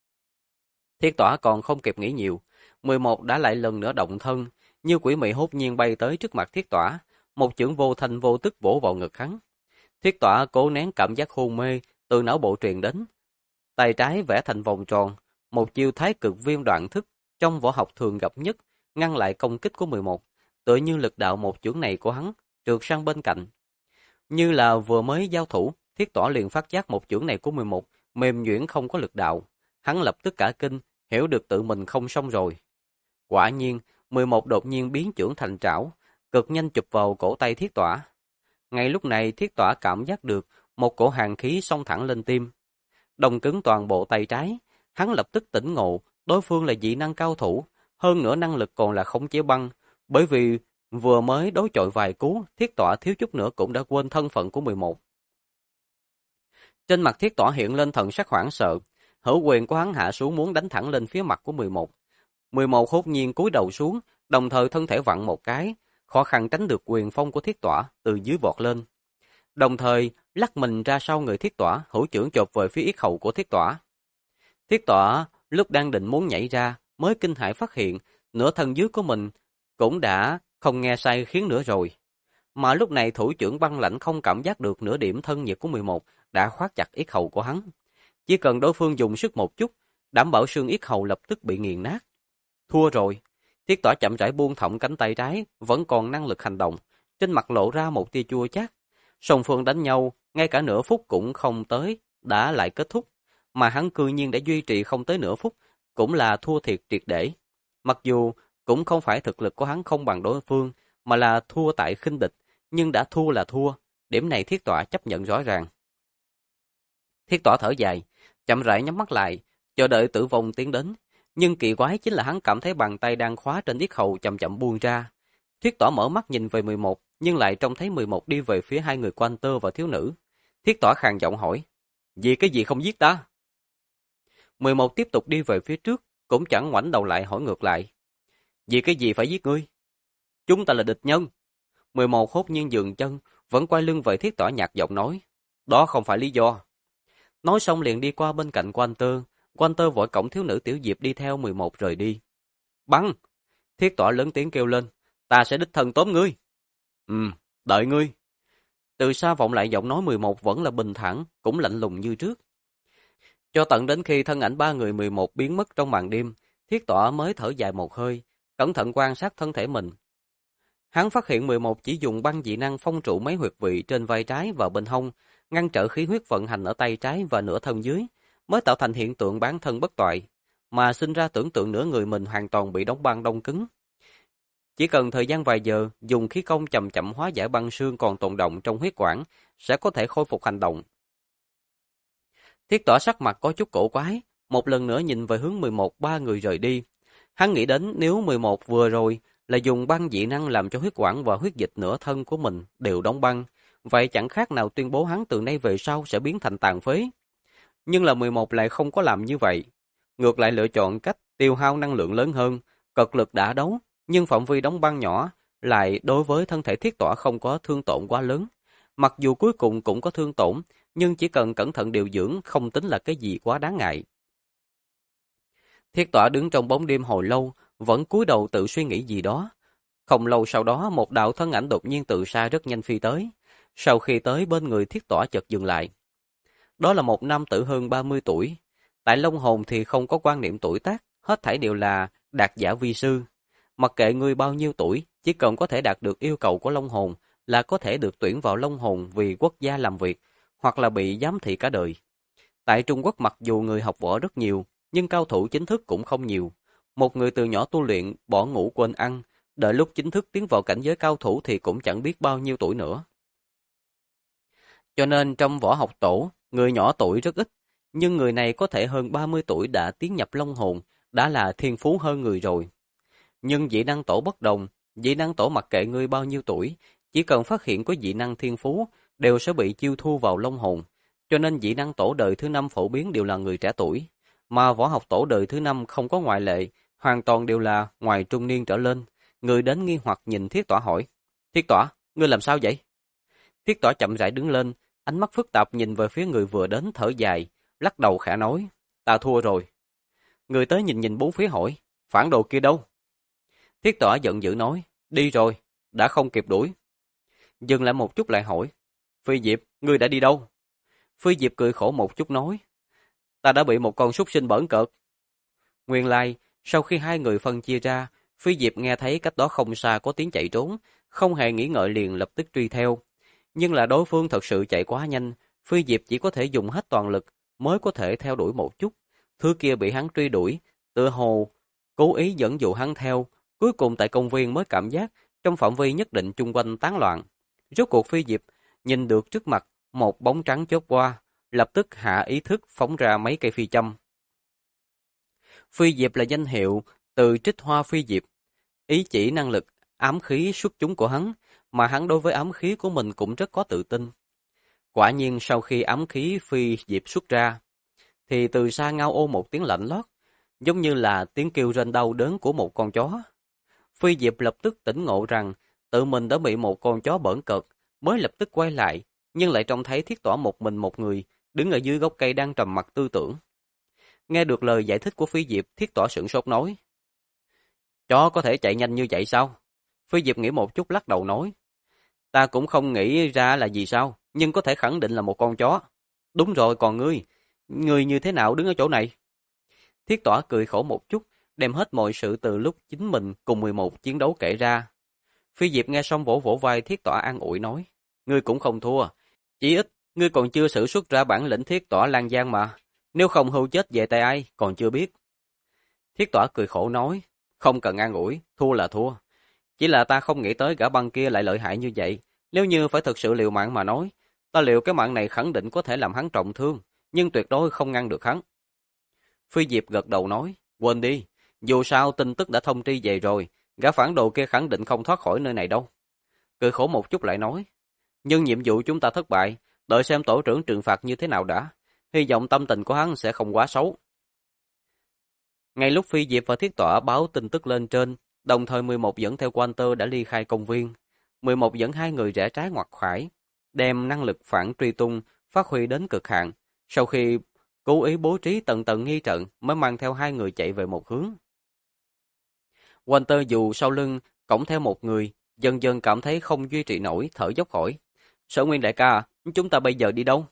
[SPEAKER 1] Thiết Tỏa còn không kịp nghĩ nhiều, 11 đã lại lần nữa động thân, như quỷ mị hốt nhiên bay tới trước mặt Thiết Tỏa, một chưởng vô thanh vô tức vỗ vào ngực hắn. Thiết Tỏa cố nén cảm giác hôn mê từ não bộ truyền đến, tay trái vẽ thành vòng tròn, một chiêu thái cực viêm đoạn thức trong võ học thường gặp nhất, ngăn lại công kích của 11, tựa như lực đạo một chưởng này của hắn trượt sang bên cạnh. Như là vừa mới giao thủ, Thiết Tỏa liền phát giác một chưởng này của 11 mềm nhuyễn không có lực đạo, hắn lập tức cả kinh, hiểu được tự mình không xong rồi. Quả nhiên, 11 đột nhiên biến chưởng thành trảo, cực nhanh chụp vào cổ tay Thiết Tỏa. Ngay lúc này Thiết Tỏa cảm giác được một cổ hàn khí xông thẳng lên tim. Đông cứng toàn bộ tay trái, hắn lập tức tỉnh ngộ, đối phương là dị năng cao thủ, hơn nữa năng lực còn là khống chế băng, bởi vì vừa mới đối chọi vài cú, Thiết Tỏa thiếu chút nữa cũng đã quên thân phận của 11. Trên mặt Thiết Tỏa hiện lên thần sắc hoảng sợ, hữu quyền của hắn hạ xuống muốn đánh thẳng lên phía mặt của 11. 11 hốt nhiên cúi đầu xuống, đồng thời thân thể vặn một cái, khó khăn tránh được quyền phong của Thiết Tỏa từ dưới vọt lên. Đồng thời, lắc mình ra sau người Thiết Tỏa, hữu chưởng chộp về phía yết hầu của Thiết Tỏa. Thiết Tỏa lúc đang định muốn nhảy ra, mới kinh hãi phát hiện, nửa thân dưới của mình cũng đã không nghe sai khiến nữa rồi. Mà lúc này thủ trưởng băng lãnh không cảm giác được nửa điểm thân nhiệt của 11 đã khoát chặt yết hầu của hắn. Chỉ cần đối phương dùng sức một chút, đảm bảo xương yết hầu lập tức bị nghiền nát. Thua rồi. Thiết Tỏa chậm rãi buông thõng cánh tay trái, vẫn còn năng lực hành động, trên mặt lộ ra một tia chua chát. Song phương đánh nhau, ngay cả nửa phút cũng không tới, đã lại kết thúc. Mà hắn cư nhiên đã duy trì không tới nửa phút, cũng là thua thiệt triệt để. Mặc dù cũng không phải thực lực của hắn không bằng đối phương, mà là thua tại khinh địch, nhưng đã thua là thua, điểm này Thiết Tỏa chấp nhận rõ ràng. Thiết Tỏa thở dài, chậm rãi nhắm mắt lại, chờ đợi tử vong tiến đến. Nhưng kỳ quái chính là hắn cảm thấy bàn tay đang khóa trên yết hầu chậm chậm buông ra. Thiết Tỏa mở mắt nhìn về 11, nhưng lại trông thấy 11 đi về phía hai người quan tơ và thiếu nữ. Thiết Tỏa khàn giọng hỏi, vì cái gì không giết ta? 11 tiếp tục đi về phía trước, cũng chẳng ngoảnh đầu lại hỏi ngược lại. Vì cái gì phải giết ngươi? Chúng ta là địch nhân. 11 hốt nhiên dừng chân, vẫn quay lưng về Thiết Tỏa nhạt giọng nói. Đó không phải lý do. Nói xong liền đi qua bên cạnh Quan Tơ vội cổng thiếu nữ Tiểu Diệp đi theo 11 rời đi. Bắn! Thiết Tỏa lớn tiếng kêu lên. Ta sẽ đích thân tóm ngươi. Đợi ngươi. Từ xa vọng lại giọng nói 11 vẫn là bình thản, cũng lạnh lùng như trước. Cho tận đến khi thân ảnh ba người 11 biến mất trong màn đêm, Thiết Tỏa mới thở dài một hơi, cẩn thận quan sát thân thể mình. Hắn phát hiện 11 chỉ dùng băng dị năng phong trụ mấy huyệt vị trên vai trái và bên hông, ngăn trở khí huyết vận hành ở tay trái và nửa thân dưới, mới tạo thành hiện tượng bán thân bất toại, mà sinh ra tưởng tượng nửa người mình hoàn toàn bị đóng băng đông cứng. Chỉ cần thời gian vài giờ, dùng khí công chậm chậm hóa giải băng xương còn tồn động trong huyết quản, sẽ có thể khôi phục hành động. Thiết Tỏa sắc mặt có chút cổ quái, một lần nữa nhìn về hướng 11 ba người rời đi. Hắn nghĩ đến nếu 11 vừa rồi là dùng băng dị năng làm cho huyết quản và huyết dịch nửa thân của mình đều đóng băng, vậy chẳng khác nào tuyên bố hắn từ nay về sau sẽ biến thành tàn phế. Nhưng là 11 lại không có làm như vậy. Ngược lại lựa chọn cách tiêu hao năng lượng lớn hơn, cật lực đả đấu, nhưng phạm vi đóng băng nhỏ lại đối với thân thể Thiết Tỏa không có thương tổn quá lớn. Mặc dù cuối cùng cũng có thương tổn, nhưng chỉ cần cẩn thận điều dưỡng không tính là cái gì quá đáng ngại. Thiết Tỏa đứng trong bóng đêm hồi lâu, vẫn cúi đầu tự suy nghĩ gì đó. Không lâu sau đó một đạo thân ảnh đột nhiên từ xa rất nhanh phi tới. Sau khi tới bên người Thiết Tỏa chợt dừng lại. Đó là một nam tử hơn 30 tuổi. Tại Long Hồn thì không có quan niệm tuổi tác, hết thảy đều là đạt giả vi sư. Mặc kệ người bao nhiêu tuổi, chỉ cần có thể đạt được yêu cầu của Long Hồn là có thể được tuyển vào Long Hồn vì quốc gia làm việc, hoặc là bị giám thị cả đời. Tại Trung Quốc mặc dù người học võ rất nhiều, nhưng cao thủ chính thức cũng không nhiều. Một người từ nhỏ tu luyện, bỏ ngủ quên ăn, đợi lúc chính thức tiến vào cảnh giới cao thủ thì cũng chẳng biết bao nhiêu tuổi nữa. Cho nên trong võ học tổ, người nhỏ tuổi rất ít, nhưng người này có thể hơn 30 tuổi đã tiến nhập Long Hồn, đã là thiên phú hơn người rồi. Nhưng dị năng tổ bất đồng, dị năng tổ mặc kệ người bao nhiêu tuổi, chỉ cần phát hiện có dị năng thiên phú, đều sẽ bị chiêu thu vào Long Hồn. Cho nên dị năng tổ đời thứ 5 phổ biến đều là người trẻ tuổi, mà võ học tổ đời thứ 5 không có ngoại lệ, hoàn toàn đều là ngoài trung niên trở lên. Người đến nghi hoặc nhìn Thiết Tỏa hỏi, Thiết Tỏa, ngươi làm sao vậy? Thiết Tỏa chậm rãi đứng lên, ánh mắt phức tạp nhìn về phía người vừa đến thở dài, lắc đầu khẽ nói, ta thua rồi. Người tới nhìn nhìn bốn phía hỏi, phản đồ kia đâu? Thiết Tỏa giận dữ nói, đi rồi, đã không kịp đuổi. Dừng lại một chút lại hỏi, Phi Diệp, ngươi đã đi đâu? Phi Diệp cười khổ một chút nói, ta đã bị một con súc sinh bỡn cợt. Nguyên lai, sau khi hai người phân chia ra, Phi Diệp nghe thấy cách đó không xa có tiếng chạy trốn, không hề nghĩ ngợi liền lập tức truy theo. Nhưng là đối phương thật sự chạy quá nhanh, Phi Diệp chỉ có thể dùng hết toàn lực mới có thể theo đuổi một chút. Thứ kia bị hắn truy đuổi, tựa hồ cố ý dẫn dụ hắn theo, cuối cùng tại công viên mới cảm giác trong phạm vi nhất định chung quanh tán loạn. Rốt cuộc Phi Diệp nhìn được trước mặt một bóng trắng chớp qua, lập tức hạ ý thức phóng ra mấy cây phi châm. Phi Diệp là danh hiệu từ Trích Hoa Phi Diệp, ý chỉ năng lực ám khí xuất chúng của hắn, mà hắn đối với ám khí của mình cũng rất có tự tin. Quả nhiên sau khi ám khí Phi Diệp xuất ra, thì từ xa ngao ô một tiếng lạnh lót, giống như là tiếng kêu rên đau đớn của một con chó. Phi Diệp lập tức tỉnh ngộ rằng tự mình đã bị một con chó bỡn cợt, mới lập tức quay lại, nhưng lại trông thấy Thiết Tỏa một mình một người, đứng ở dưới gốc cây đang trầm mặc tư tưởng. Nghe được lời giải thích của Phi Diệp, Thiết Tỏa sửng sốt nói, chó có thể chạy nhanh như vậy sao? Phi Diệp nghĩ một chút lắc đầu nói, ta cũng không nghĩ ra là gì sao, nhưng có thể khẳng định là một con chó. Đúng rồi, còn ngươi như thế nào đứng ở chỗ này? Thiết Tỏa cười khổ một chút, đem hết mọi sự từ lúc chính mình cùng 11 chiến đấu kể ra. Phi Diệp nghe xong vỗ vỗ vai Thiết Tỏa an ủi nói, ngươi cũng không thua, chỉ ít ngươi còn chưa sử xuất ra bản lĩnh Thiết Tỏa Lan Giang mà, nếu không hưu chết về tay ai còn chưa biết. Thiết Tỏa cười khổ nói, không cần an ủi, thua là thua. Chỉ là ta không nghĩ tới gã băng kia lại lợi hại như vậy, nếu như phải thực sự liều mạng mà nói, ta liệu cái mạng này khẳng định có thể làm hắn trọng thương, nhưng tuyệt đối không ngăn được hắn. Phi Diệp gật đầu nói, quên đi, dù sao tin tức đã thông tri về rồi, gã phản đồ kia khẳng định không thoát khỏi nơi này đâu. Cười khổ một chút lại nói, nhưng nhiệm vụ chúng ta thất bại, đợi xem tổ trưởng trừng phạt như thế nào đã, hy vọng tâm tình của hắn sẽ không quá xấu. Ngay lúc Phi Diệp và Thiết Tỏa báo tin tức lên trên, đồng thời 11 dẫn theo Walter đã ly khai công viên. 11 dẫn hai người rẽ trái ngoặt phải, đem năng lực phản truy tung phát huy đến cực hạn. Sau khi cố ý bố trí tầng tầng nghi trận mới mang theo hai người chạy về một hướng. Walter dù sau lưng cõng theo một người, dần dần cảm thấy không duy trì nổi, thở dốc hỏi, Sở Nguyên đại ca, chúng ta bây giờ đi đâu?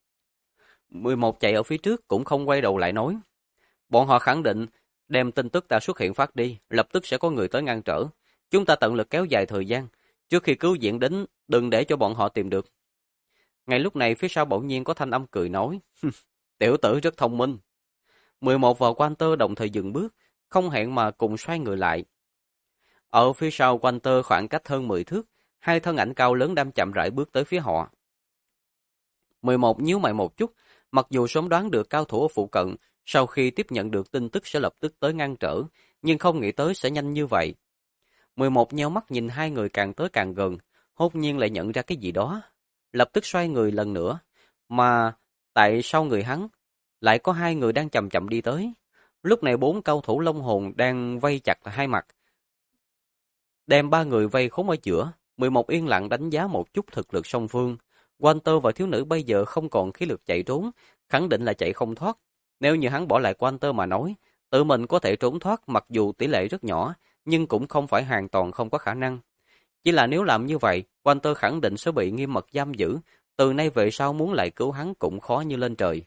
[SPEAKER 1] 11 chạy ở phía trước cũng không quay đầu lại nói, bọn họ khẳng định đem tin tức ta xuất hiện phát đi, lập tức sẽ có người tới ngăn trở. Chúng ta tận lực kéo dài thời gian, trước khi cứu viện đến, đừng để cho bọn họ tìm được. Ngay lúc này phía sau bỗng nhiên có thanh âm cười nói, tiểu tử rất thông minh. 11 và Walter đồng thời dừng bước, không hẹn mà cùng xoay người lại. Ở phía sau Walter khoảng cách hơn 10 thước, hai thân ảnh cao lớn đang chậm rãi bước tới phía họ. 11 nhíu mày một chút, mặc dù sớm đoán được cao thủ ở phụ cận, sau khi tiếp nhận được tin tức sẽ lập tức tới ngăn trở, nhưng không nghĩ tới sẽ nhanh như vậy. 11 nheo mắt nhìn hai người càng tới càng gần, hốt nhiên lại nhận ra cái gì đó. Lập tức xoay người lần nữa, mà tại sau người hắn, lại có hai người đang chậm chậm đi tới. Lúc này 4 cao thủ long hồn đang vây chặt hai mặt, đem 3 người vây khốn ở giữa. 11 yên lặng đánh giá một chút thực lực song phương. Walter và thiếu nữ bây giờ không còn khí lực chạy trốn, khẳng định là chạy không thoát. Nếu như hắn bỏ lại Walter mà nói, tự mình có thể trốn thoát mặc dù tỷ lệ rất nhỏ, nhưng cũng không phải hoàn toàn không có khả năng. Chỉ là nếu làm như vậy, Walter khẳng định sẽ bị nghiêm mật giam giữ, từ nay về sau muốn lại cứu hắn cũng khó như lên trời.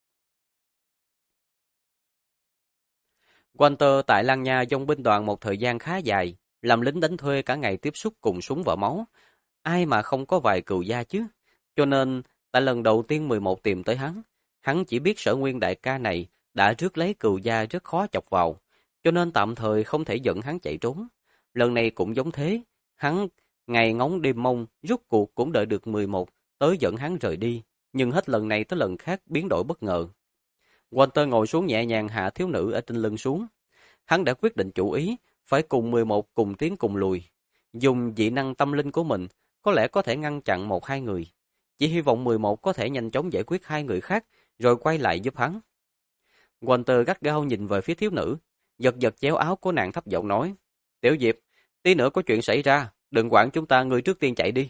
[SPEAKER 1] Walter tại Lan Nha dòng binh đoàn một thời gian khá dài, làm lính đánh thuê cả ngày tiếp xúc cùng súng và máu. Ai mà không có vài cừu gia chứ? Cho nên, tại lần đầu tiên 11 tìm tới hắn chỉ biết Sở Nguyên đại ca này đã rước lấy cừu gia rất khó chọc vào, cho nên tạm thời không thể dẫn hắn chạy trốn. Lần này cũng giống thế, hắn ngày ngóng đêm mong, rốt cuộc cũng đợi được 11 tới dẫn hắn rời đi, nhưng hết lần này tới lần khác biến đổi bất ngờ. Walter ngồi xuống nhẹ nhàng hạ thiếu nữ ở trên lưng xuống. Hắn đã quyết định chủ ý, phải cùng 11 cùng tiến cùng lùi. Dùng dị năng tâm linh của mình, có lẽ có thể ngăn chặn 1-2 người. Chỉ hy vọng 11 có thể nhanh chóng giải quyết 2 người khác, rồi quay lại giúp hắn. Walter gắt gao nhìn về phía thiếu nữ, giật giật chéo áo của nàng thấp giọng nói, Tiểu Diệp, tí nữa có chuyện xảy ra, đừng quản chúng ta, ngươi trước tiên chạy đi.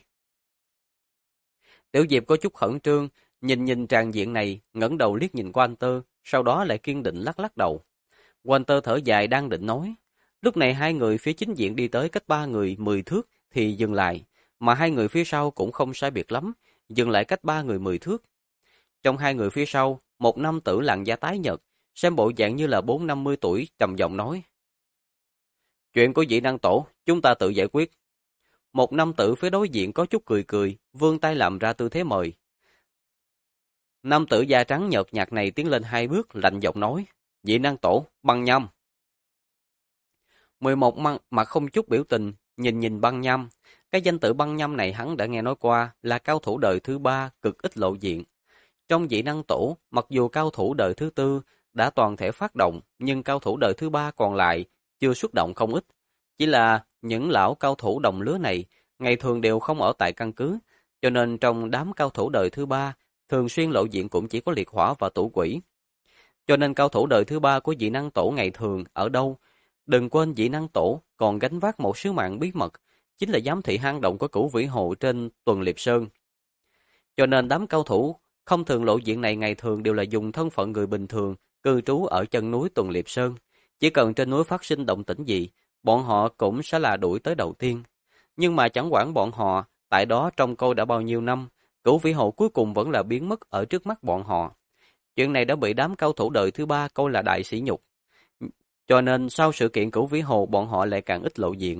[SPEAKER 1] Tiểu Diệp có chút khẩn trương, nhìn tràng diện này, ngẩng đầu liếc nhìn Walter, sau đó lại kiên định lắc lắc đầu. Walter thở dài đang định nói. Lúc này hai người phía chính diện đi tới cách 3 người 10 thước thì dừng lại, mà hai người phía sau cũng không sai biệt lắm, dừng lại cách 3 người 10 thước. Trong hai người phía sau, một nam tử làn da tái nhợt, xem bộ dạng như là 4-50 tuổi, trầm giọng nói. Chuyện của dị năng tổ, chúng ta tự giải quyết. Một nam tử phía đối diện có chút cười cười, vươn tay làm ra tư thế mời. Nam tử da trắng nhợt nhạt này tiến lên 2 bước, lạnh giọng nói, dị năng tổ, Băng Nham. 11 mặt không chút biểu tình, nhìn Băng Nham. Cái danh tự Băng Nham này hắn đã nghe nói qua, là cao thủ đời thứ 3, cực ít lộ diện. Trong dị năng tổ, mặc dù cao thủ đời thứ 4 đã toàn thể phát động, nhưng cao thủ đời thứ 3 còn lại chưa xuất động không ít. Chỉ là những lão cao thủ đồng lứa này, ngày thường đều không ở tại căn cứ, cho nên trong đám cao thủ đời thứ 3, thường xuyên lộ diện cũng chỉ có liệt hỏa và tủ quỷ. Cho nên cao thủ đời thứ 3 của dị năng tổ ngày thường ở đâu? Đừng quên dị năng tổ còn gánh vác một sứ mạng bí mật, chính là giám thị hang động của Cửu Vĩ Hồ trên Tuần Liệp Sơn. Cho nên đám cao thủ không thường lộ diện này ngày thường đều là dùng thân phận người bình thường, cư trú ở chân núi Tuần Liệp Sơn. Chỉ cần trên núi phát sinh động tĩnh gì, bọn họ cũng sẽ là đuổi tới đầu tiên. Nhưng mà chẳng quản bọn họ, tại đó trông coi đã bao nhiêu năm, Cửu Vĩ Hồ cuối cùng vẫn là biến mất ở trước mắt bọn họ. Chuyện này đã bị đám cao thủ đời thứ 3 coi là đại sỉ nhục. Cho nên sau sự kiện Cửu Vĩ Hồ bọn họ lại càng ít lộ diện.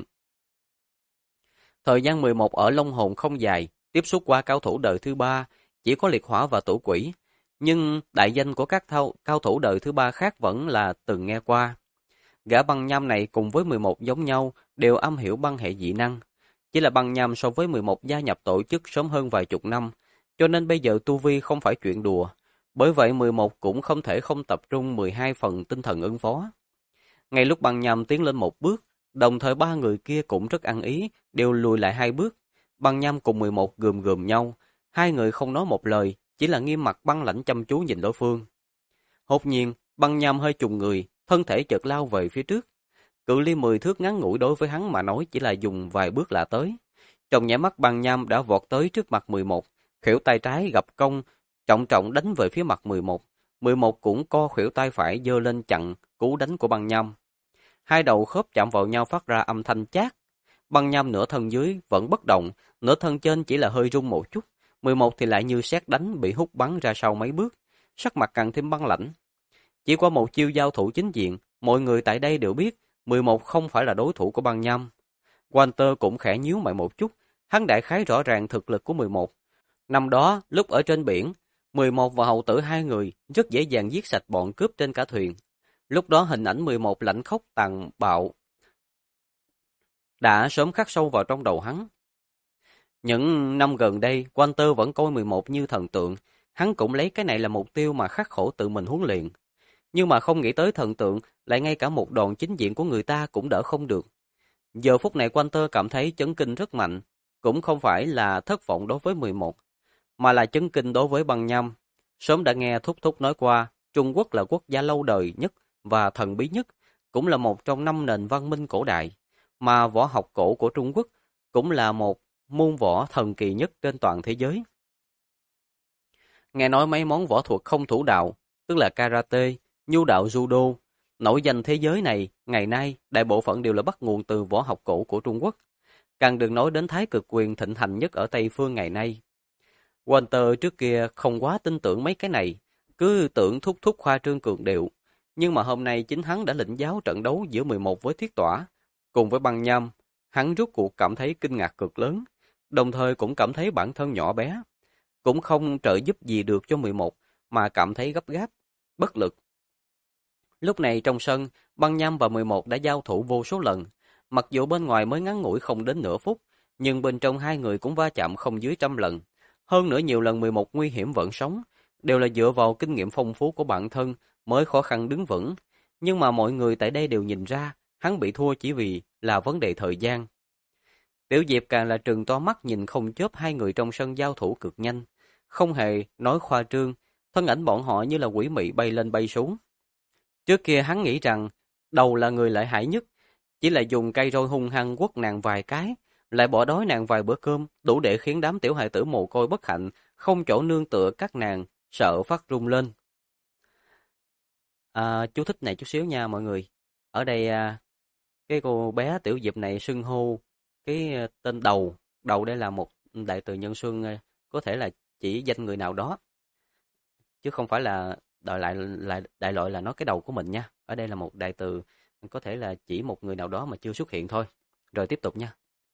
[SPEAKER 1] Thời gian 11 ở Long Hồn không dài, tiếp xúc qua cao thủ đời thứ 3, chỉ có liệt hỏa và tủ quỷ. Nhưng đại danh của các cao thủ đời thứ 3 khác vẫn là từng nghe qua. Gã Băng Nham này cùng với 11 giống nhau, đều am hiểu băng hệ dị năng. Chỉ là Băng Nham so với 11 gia nhập tổ chức sớm hơn vài chục năm, cho nên bây giờ tu vi không phải chuyện đùa. Bởi vậy 11 cũng không thể không tập trung 12 phần tinh thần ứng phó. Ngay lúc Băng Nham tiến lên một bước, đồng thời 3 người kia cũng rất ăn ý, đều lùi lại 2 bước. Băng Nham cùng 11 gườm nhau, hai người không nói một lời, chỉ là nghiêm mặt băng lãnh chăm chú nhìn đối phương. Đột nhiên, Băng Nham hơi trùng người, thân thể chợt lao về phía trước. Cự ly 10 thước ngắn ngủi đối với hắn mà nói chỉ là dùng vài bước là tới. Trong nháy mắt Băng Nham đã vọt tới trước mặt 11, khuỷu tay trái gặp công, trọng trọng đánh về phía mặt 11. 11 cũng co khuỷu tay phải giơ lên chặn cú đánh của Băng Nham. Hai đầu khớp chạm vào nhau phát ra âm thanh chát. Băng Nham nửa thân dưới vẫn bất động, nửa thân trên chỉ là hơi rung một chút. 11 thì lại như sét đánh bị hút bắn ra sau mấy bước, sắc mặt càng thêm băng lãnh. Chỉ qua một chiêu giao thủ chính diện, mọi người tại đây đều biết 11 không phải là đối thủ của Băng Nham. Walter cũng khẽ nhíu mày một chút, hắn đại khái rõ ràng thực lực của 11. Năm đó, lúc ở trên biển, 11 và hầu tử hai người rất dễ dàng giết sạch bọn cướp trên cả thuyền. Lúc đó hình ảnh 11 lãnh khốc tàn bạo đã sớm khắc sâu vào trong đầu hắn. Những năm gần đây, Walter vẫn coi 11 như thần tượng, hắn cũng lấy cái này là mục tiêu mà khắc khổ tự mình huấn luyện. Nhưng mà không nghĩ tới thần tượng, lại ngay cả một đòn chính diện của người ta cũng đỡ không được. Giờ phút này Walter cảm thấy chấn kinh rất mạnh, cũng không phải là thất vọng đối với 11, mà là chấn kinh đối với Băng Nham. Sớm đã nghe Thúc Thúc nói qua, Trung Quốc là quốc gia lâu đời nhất và thần bí nhất, cũng là một trong 5 nền văn minh cổ đại, mà võ học cổ của Trung Quốc cũng là một môn võ thần kỳ nhất trên toàn thế giới. Nghe nói mấy món võ thuật không thủ đạo, tức là karate, nhu đạo judo, nổi danh thế giới này, ngày nay đại bộ phận đều là bắt nguồn từ võ học cổ của Trung Quốc. Càng đừng nói đến thái cực quyền thịnh hành nhất ở Tây Phương ngày nay. Walter trước kia không quá tin tưởng mấy cái này, cứ tưởng Thúc Thúc khoa trương cường điệu. Nhưng mà hôm nay chính hắn đã lĩnh giáo trận đấu giữa 11 với Thiết Tỏa, cùng với Băng Nham. Hắn rốt cuộc cảm thấy kinh ngạc cực lớn, đồng thời cũng cảm thấy bản thân nhỏ bé. Cũng không trợ giúp gì được cho 11, mà cảm thấy gấp gáp, bất lực. Lúc này trong sân, Băng Nham và 11 đã giao thủ vô số lần. Mặc dù bên ngoài mới ngắn ngủi không đến nửa phút, nhưng bên trong hai người cũng va chạm không dưới 100 lần. Hơn nữa nhiều lần 11 nguy hiểm vẫn sống, đều là dựa vào kinh nghiệm phong phú của bản thân mới khó khăn đứng vững. Nhưng mà mọi người tại đây đều nhìn ra, hắn bị thua chỉ vì là vấn đề thời gian. Tiểu Diệp càng là trừng to mắt nhìn không chớp hai người trong sân giao thủ cực nhanh. Không hề nói khoa trương, thân ảnh bọn họ như là quỷ mị bay lên bay xuống. Trước kia hắn nghĩ rằng đầu là người lợi hại nhất, chỉ là dùng cây roi hung hăng quất nàng vài cái, lại bỏ đói nàng vài bữa cơm, đủ để khiến đám tiểu hài tử mồ côi bất hạnh, không chỗ nương tựa các nàng, sợ phát run lên. Chú thích này chút xíu nha mọi người. Ở đây cái cô bé Tiểu Diệp này xưng hô cái tên đầu. Đầu đây là một đại từ nhân xưng, có thể là chỉ danh người nào đó. Chứ không phải là đại loại là nói cái đầu của mình nha. Ở đây là một đại từ có thể là chỉ một người nào đó mà chưa xuất hiện thôi. Rồi tiếp tục nha.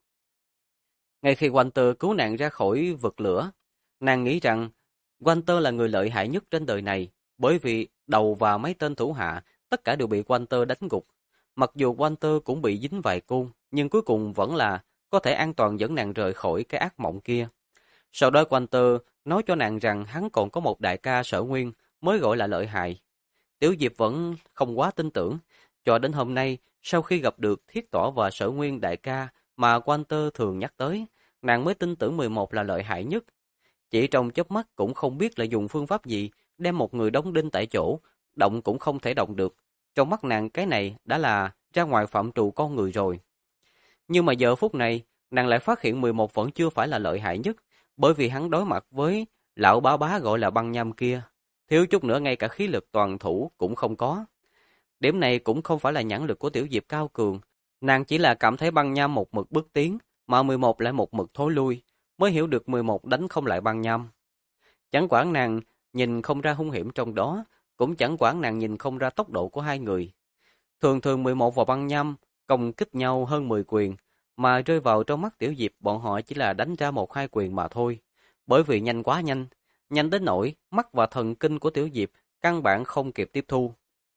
[SPEAKER 1] Ngay khi Walter cứu nàng ra khỏi vực lửa, nàng nghĩ rằng Walter là người lợi hại nhất trên đời này, bởi vì đầu và mấy tên thủ hạ tất cả đều bị Walter đánh gục. Mặc dù Walter cũng bị dính vài côn, nhưng cuối cùng vẫn là có thể an toàn dẫn nàng rời khỏi cái ác mộng kia. Sau đó Walter nói cho nàng rằng hắn còn có một đại ca Sở Nguyên mới gọi là lợi hại. Tiểu Diệp vẫn không quá tin tưởng, cho đến hôm nay, sau khi gặp được Thiết Tỏa và Sở Nguyên đại ca mà Walter thường nhắc tới, nàng mới tin tưởng 11 là lợi hại nhất. Chỉ trong chớp mắt cũng không biết là dùng phương pháp gì đem một người đóng đinh tại chỗ, động cũng không thể động được. Trong mắt nàng cái này đã là ra ngoài phạm trù con người rồi. Nhưng mà giờ phút này, nàng lại phát hiện 11 vẫn chưa phải là lợi hại nhất, bởi vì hắn đối mặt với lão bá bá gọi là Băng Nham kia. Thiếu chút nữa ngay cả khí lực toàn thủ cũng không có. Điểm này cũng không phải là nhãn lực của Tiểu Diệp cao cường. Nàng chỉ là cảm thấy Băng Nham một mực bước tiến, mà 11 lại một mực thối lui, mới hiểu được 11 đánh không lại Băng Nham. Chẳng quản nàng nhìn không ra hung hiểm trong đó, cũng chẳng quản nàng nhìn không ra tốc độ của hai người. Thường thường 11 và Băng Nham công kích nhau hơn 10 quyền, mà rơi vào trong mắt Tiểu Diệp bọn họ chỉ là đánh ra 1-2 quyền mà thôi. Bởi vì nhanh quá nhanh, nhanh đến nỗi mắt và thần kinh của Tiểu Diệp căn bản không kịp tiếp thu.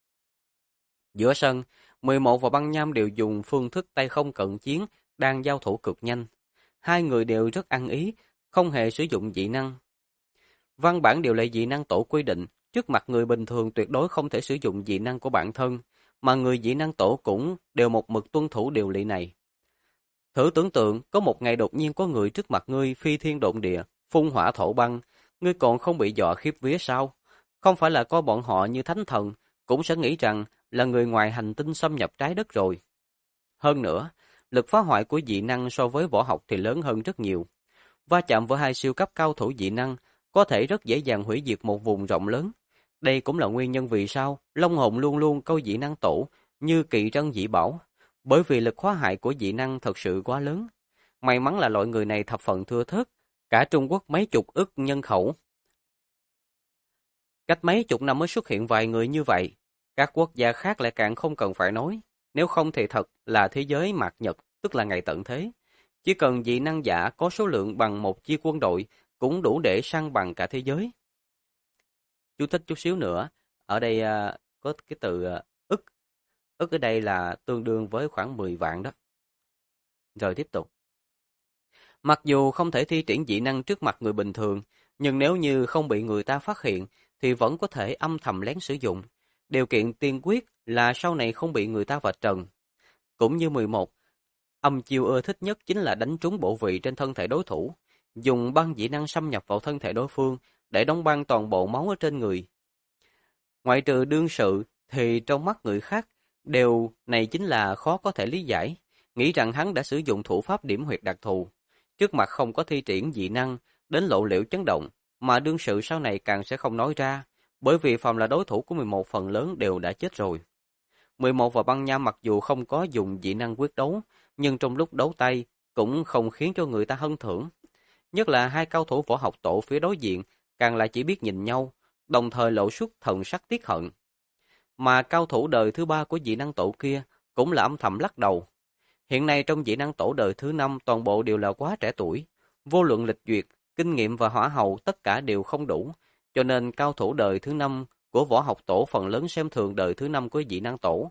[SPEAKER 1] Giữa sân, 11 và Băng Nham đều dùng phương thức tay không cận chiến, đang giao thủ cực nhanh. Hai người đều rất ăn ý, không hề sử dụng dị năng. Văn bản điều lệ dị năng tổ quy định, trước mặt người bình thường tuyệt đối không thể sử dụng dị năng của bản thân, mà người dị năng tổ cũng đều một mực tuân thủ điều lệ này. Thử tưởng tượng, có một ngày đột nhiên có người trước mặt ngươi phi thiên độn địa, phun hỏa thổ băng, ngươi còn không bị dọa khiếp vía sao? Không phải là coi bọn họ như thánh thần, cũng sẽ nghĩ rằng là người ngoài hành tinh xâm nhập trái đất rồi. Hơn nữa, lực phá hoại của dị năng so với võ học thì lớn hơn rất nhiều. Va chạm với hai siêu cấp cao thủ dị năng có thể rất dễ dàng hủy diệt một vùng rộng lớn. Đây cũng là nguyên nhân vì sao Long Hồn luôn luôn coi dị năng tổ như kỳ trân dị bảo, bởi vì lực phá hại của dị năng thật sự quá lớn. May mắn là loại người này thập phần thưa thớt, cả Trung Quốc mấy chục ức nhân khẩu. Cách mấy chục năm mới xuất hiện vài người như vậy, các quốc gia khác lại càng không cần phải nói, nếu không thì thật là thế giới mạt nhật, tức là ngày tận thế. Chỉ cần dị năng giả có số lượng bằng một chi quân đội cũng đủ để săn bằng cả thế giới. Chú thích chút xíu nữa, ở đây có cái từ ức. Ức ở đây là tương đương với khoảng 10 vạn đó. Rồi tiếp tục. Mặc dù không thể thi triển dị năng trước mặt người bình thường, nhưng nếu như không bị người ta phát hiện, thì vẫn có thể âm thầm lén sử dụng. Điều kiện tiên quyết là sau này không bị người ta vạch trần. Cũng như 11, âm chiêu ưa thích nhất chính là đánh trúng bộ vị trên thân thể đối thủ, dùng băng dị năng xâm nhập vào thân thể đối phương để đóng băng toàn bộ máu ở trên người. Ngoại trừ đương sự, thì trong mắt người khác, điều này chính là khó có thể lý giải, nghĩ rằng hắn đã sử dụng thủ pháp điểm huyệt đặc thù. Trước mặt không có thi triển dị năng, đến lộ liễu chấn động, mà đương sự sau này càng sẽ không nói ra, bởi vì phàm là đối thủ của 11 phần lớn đều đã chết rồi. 11 và băng nham mặc dù không có dùng dị năng quyết đấu, nhưng trong lúc đấu tay cũng không khiến cho người ta hân thưởng. Nhất là hai cao thủ võ học tổ phía đối diện, càng lại chỉ biết nhìn nhau, đồng thời lộ xuất thần sắc tiếc hận. Mà cao thủ đời thứ 3 của dị năng tổ kia cũng là âm thầm lắc đầu. Hiện nay trong dị năng tổ đời thứ 5 toàn bộ đều là quá trẻ tuổi, vô luận lịch duyệt, kinh nghiệm và hỏa hậu tất cả đều không đủ, cho nên cao thủ đời thứ 5 của võ học tổ phần lớn xem thường đời thứ 5 của dị năng tổ.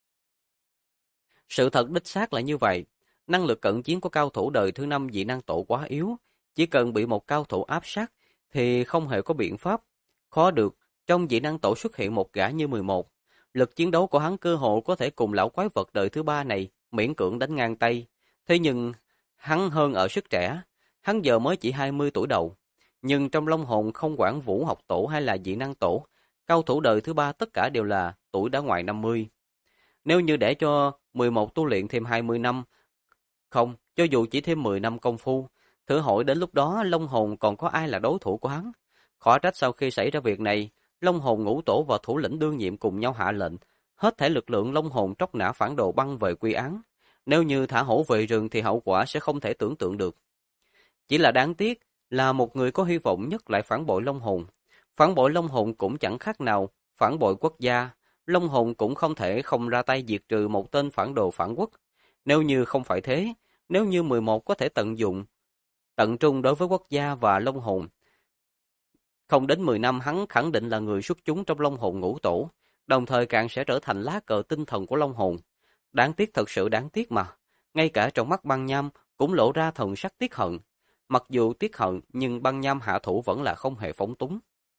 [SPEAKER 1] Sự thật đích xác là như vậy, năng lực cận chiến của cao thủ đời thứ 5 dị năng tổ quá yếu, chỉ cần bị một cao thủ áp sát thì không hề có biện pháp. Khó được, trong dị năng tổ xuất hiện một gã như 11, lực chiến đấu của hắn cơ hồ có thể cùng lão quái vật đời thứ 3 này miễn cưỡng đánh ngang tay. Thế nhưng, hắn hơn ở sức trẻ, hắn giờ mới chỉ 20 tuổi đầu. Nhưng trong Long Hồn không quản vũ học tổ hay là dị năng tổ, cao thủ đời thứ 3 tất cả đều là tuổi đã ngoài 50. Nếu như để cho 11 tu luyện thêm 20 năm, không, cho dù chỉ thêm 10 năm công phu, thử hỏi đến lúc đó Long Hồn còn có ai là đối thủ của hắn. Khó trách sau khi xảy ra việc này, Long Hồn ngũ tổ và thủ lĩnh đương nhiệm cùng nhau hạ lệnh, hết thể lực lượng Long Hồn tróc nã phản đồ băng về quy án. Nếu như thả hổ về rừng thì hậu quả sẽ không thể tưởng tượng được. Chỉ là đáng tiếc là một người có hy vọng nhất lại phản bội Long Hồn. Phản bội Long Hồn cũng chẳng khác nào phản bội quốc gia. Long Hồn cũng không thể không ra tay diệt trừ một tên phản đồ phản quốc. Nếu như không phải thế, nếu như 11 có thể tận trung đối với quốc gia và Long Hồn, không đến 10 năm hắn khẳng định là người xuất chúng trong Long Hồn ngũ tổ, đồng thời càng sẽ trở thành lá cờ tinh thần của Long Hồn. Đáng tiếc, thật sự đáng tiếc mà. Ngay cả trong mắt băng nham cũng lộ ra thần sắc tiếc hận. Mặc dù tiếc hận nhưng băng nham hạ thủ vẫn là không hề phóng túng.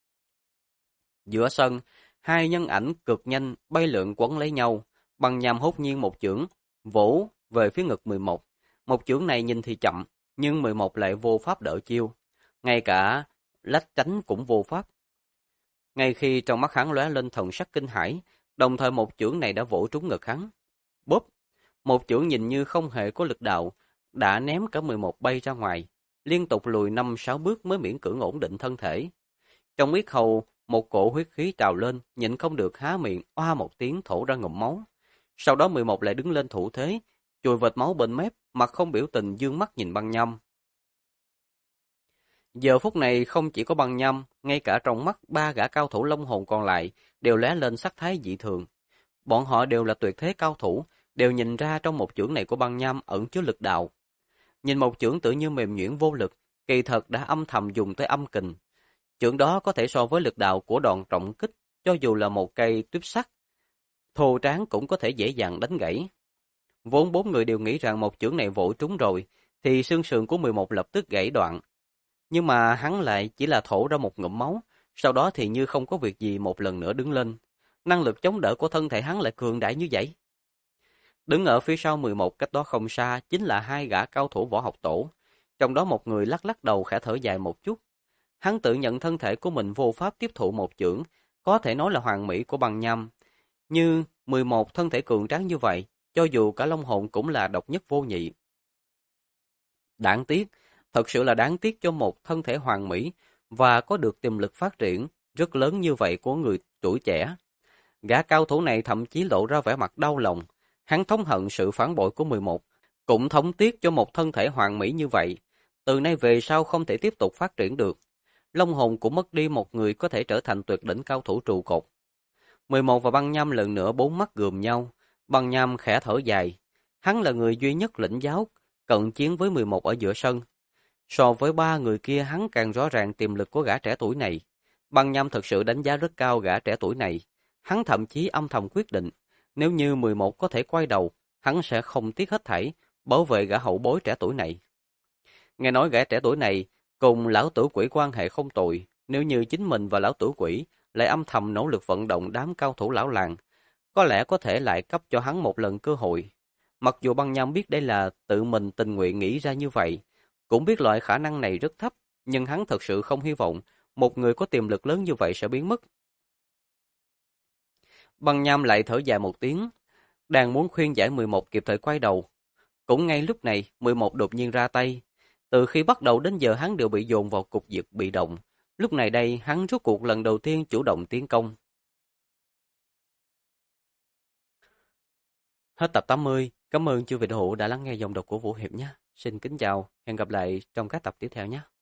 [SPEAKER 1] Giữa sân, hai nhân ảnh cực nhanh bay lượn quấn lấy nhau. Băng nham hốt nhiên một chưởng vỗ về phía ngực 11. Một chưởng này nhìn thì chậm, nhưng 11 lại vô pháp đỡ chiêu. Ngay cả lách tránh cũng vô pháp. Ngay khi trong mắt hắn lóe lên thần sắc kinh hãi, đồng thời một chưởng này đã vỗ trúng ngực hắn. Bốp! Một chưởng nhìn như không hề có lực đạo, đã ném cả 11 bay ra ngoài, liên tục lùi 5-6 bước mới miễn cưỡng ổn định thân thể. Trong yết hầu, một cổ huyết khí trào lên, nhịn không được há miệng, oa một tiếng thổ ra ngụm máu. Sau đó 11 lại đứng lên thủ thế, chùi vệt máu bên mép, mặt không biểu tình dương mắt nhìn băng nham. Giờ phút này không chỉ có băng nham, ngay cả trong mắt ba gã cao thủ Long Hồn còn lại đều lóe lên sắc thái dị thường. Bọn họ đều là tuyệt thế cao thủ, đều nhìn ra trong một chưởng này của băng nham ẩn chứa lực đạo. Nhìn một chưởng tự như mềm nhuyễn vô lực, kỳ thật đã âm thầm dùng tới âm kình. Chưởng đó có thể so với lực đạo của đòn trọng kích, cho dù là một cây tuyếp sắt thô tráng cũng có thể dễ dàng đánh gãy. Vốn bốn người đều nghĩ rằng một chưởng này vỗ trúng rồi, thì xương sườn của 11 lập tức gãy đoạn. Nhưng mà hắn lại chỉ là thổ ra một ngụm máu, sau đó thì như không có việc gì một lần nữa đứng lên. Năng lực chống đỡ của thân thể hắn lại cường đại như vậy. Đứng ở phía sau 11 cách đó không xa chính là hai gã cao thủ võ học tổ. Trong đó một người lắc lắc đầu khẽ thở dài một chút. Hắn tự nhận thân thể của mình vô pháp tiếp thụ một chưởng, có thể nói là hoàn mỹ của băng nham. Như 11 thân thể cường tráng như vậy, cho dù cả Long Hồn cũng là độc nhất vô nhị. Đáng tiếc, thật sự là đáng tiếc cho một thân thể hoàn mỹ và có được tiềm lực phát triển rất lớn như vậy của người tuổi trẻ. Gã cao thủ này thậm chí lộ ra vẻ mặt đau lòng. Hắn thống hận sự phản bội của 11, cũng thống tiếc cho một thân thể hoàn mỹ như vậy. Từ nay về sau không thể tiếp tục phát triển được. Long Hồn cũng mất đi một người có thể trở thành tuyệt đỉnh cao thủ trụ cột. 11 và băng nham lần nữa bốn mắt gườm nhau. Băng nham khẽ thở dài. Hắn là người duy nhất lĩnh giáo, cận chiến với 11 ở giữa sân. So với ba người kia, hắn càng rõ ràng tiềm lực của gã trẻ tuổi này. Băng Nham thực sự đánh giá rất cao gã trẻ tuổi này. Hắn thậm chí âm thầm quyết định, nếu như 11 có thể quay đầu, hắn sẽ không tiếc hết thảy, bảo vệ gã hậu bối trẻ tuổi này. Nghe nói gã trẻ tuổi này cùng lão tử quỷ quan hệ không tồi, nếu như chính mình và lão tử quỷ lại âm thầm nỗ lực vận động đám cao thủ lão làng, có lẽ có thể lại cấp cho hắn một lần cơ hội. Mặc dù Băng Nham biết đây là tự mình tình nguyện nghĩ ra như vậy, cũng biết loại khả năng này rất thấp, nhưng hắn thật sự không hy vọng một người có tiềm lực lớn như vậy sẽ biến mất. Băng Nham lại thở dài một tiếng, đang muốn khuyên giải 11 kịp thời quay đầu. Cũng ngay lúc này, 11 đột nhiên ra tay. Từ khi bắt đầu đến giờ hắn đều bị dồn vào cục diện bị động. Lúc này đây, hắn rốt cuộc lần đầu tiên chủ động tiến công. Hết tập 80. Cảm ơn chư vị đạo hữu đã lắng nghe dòng đọc của Vũ Hiệp nhé. Xin kính chào, hẹn gặp lại trong các tập tiếp theo nhé.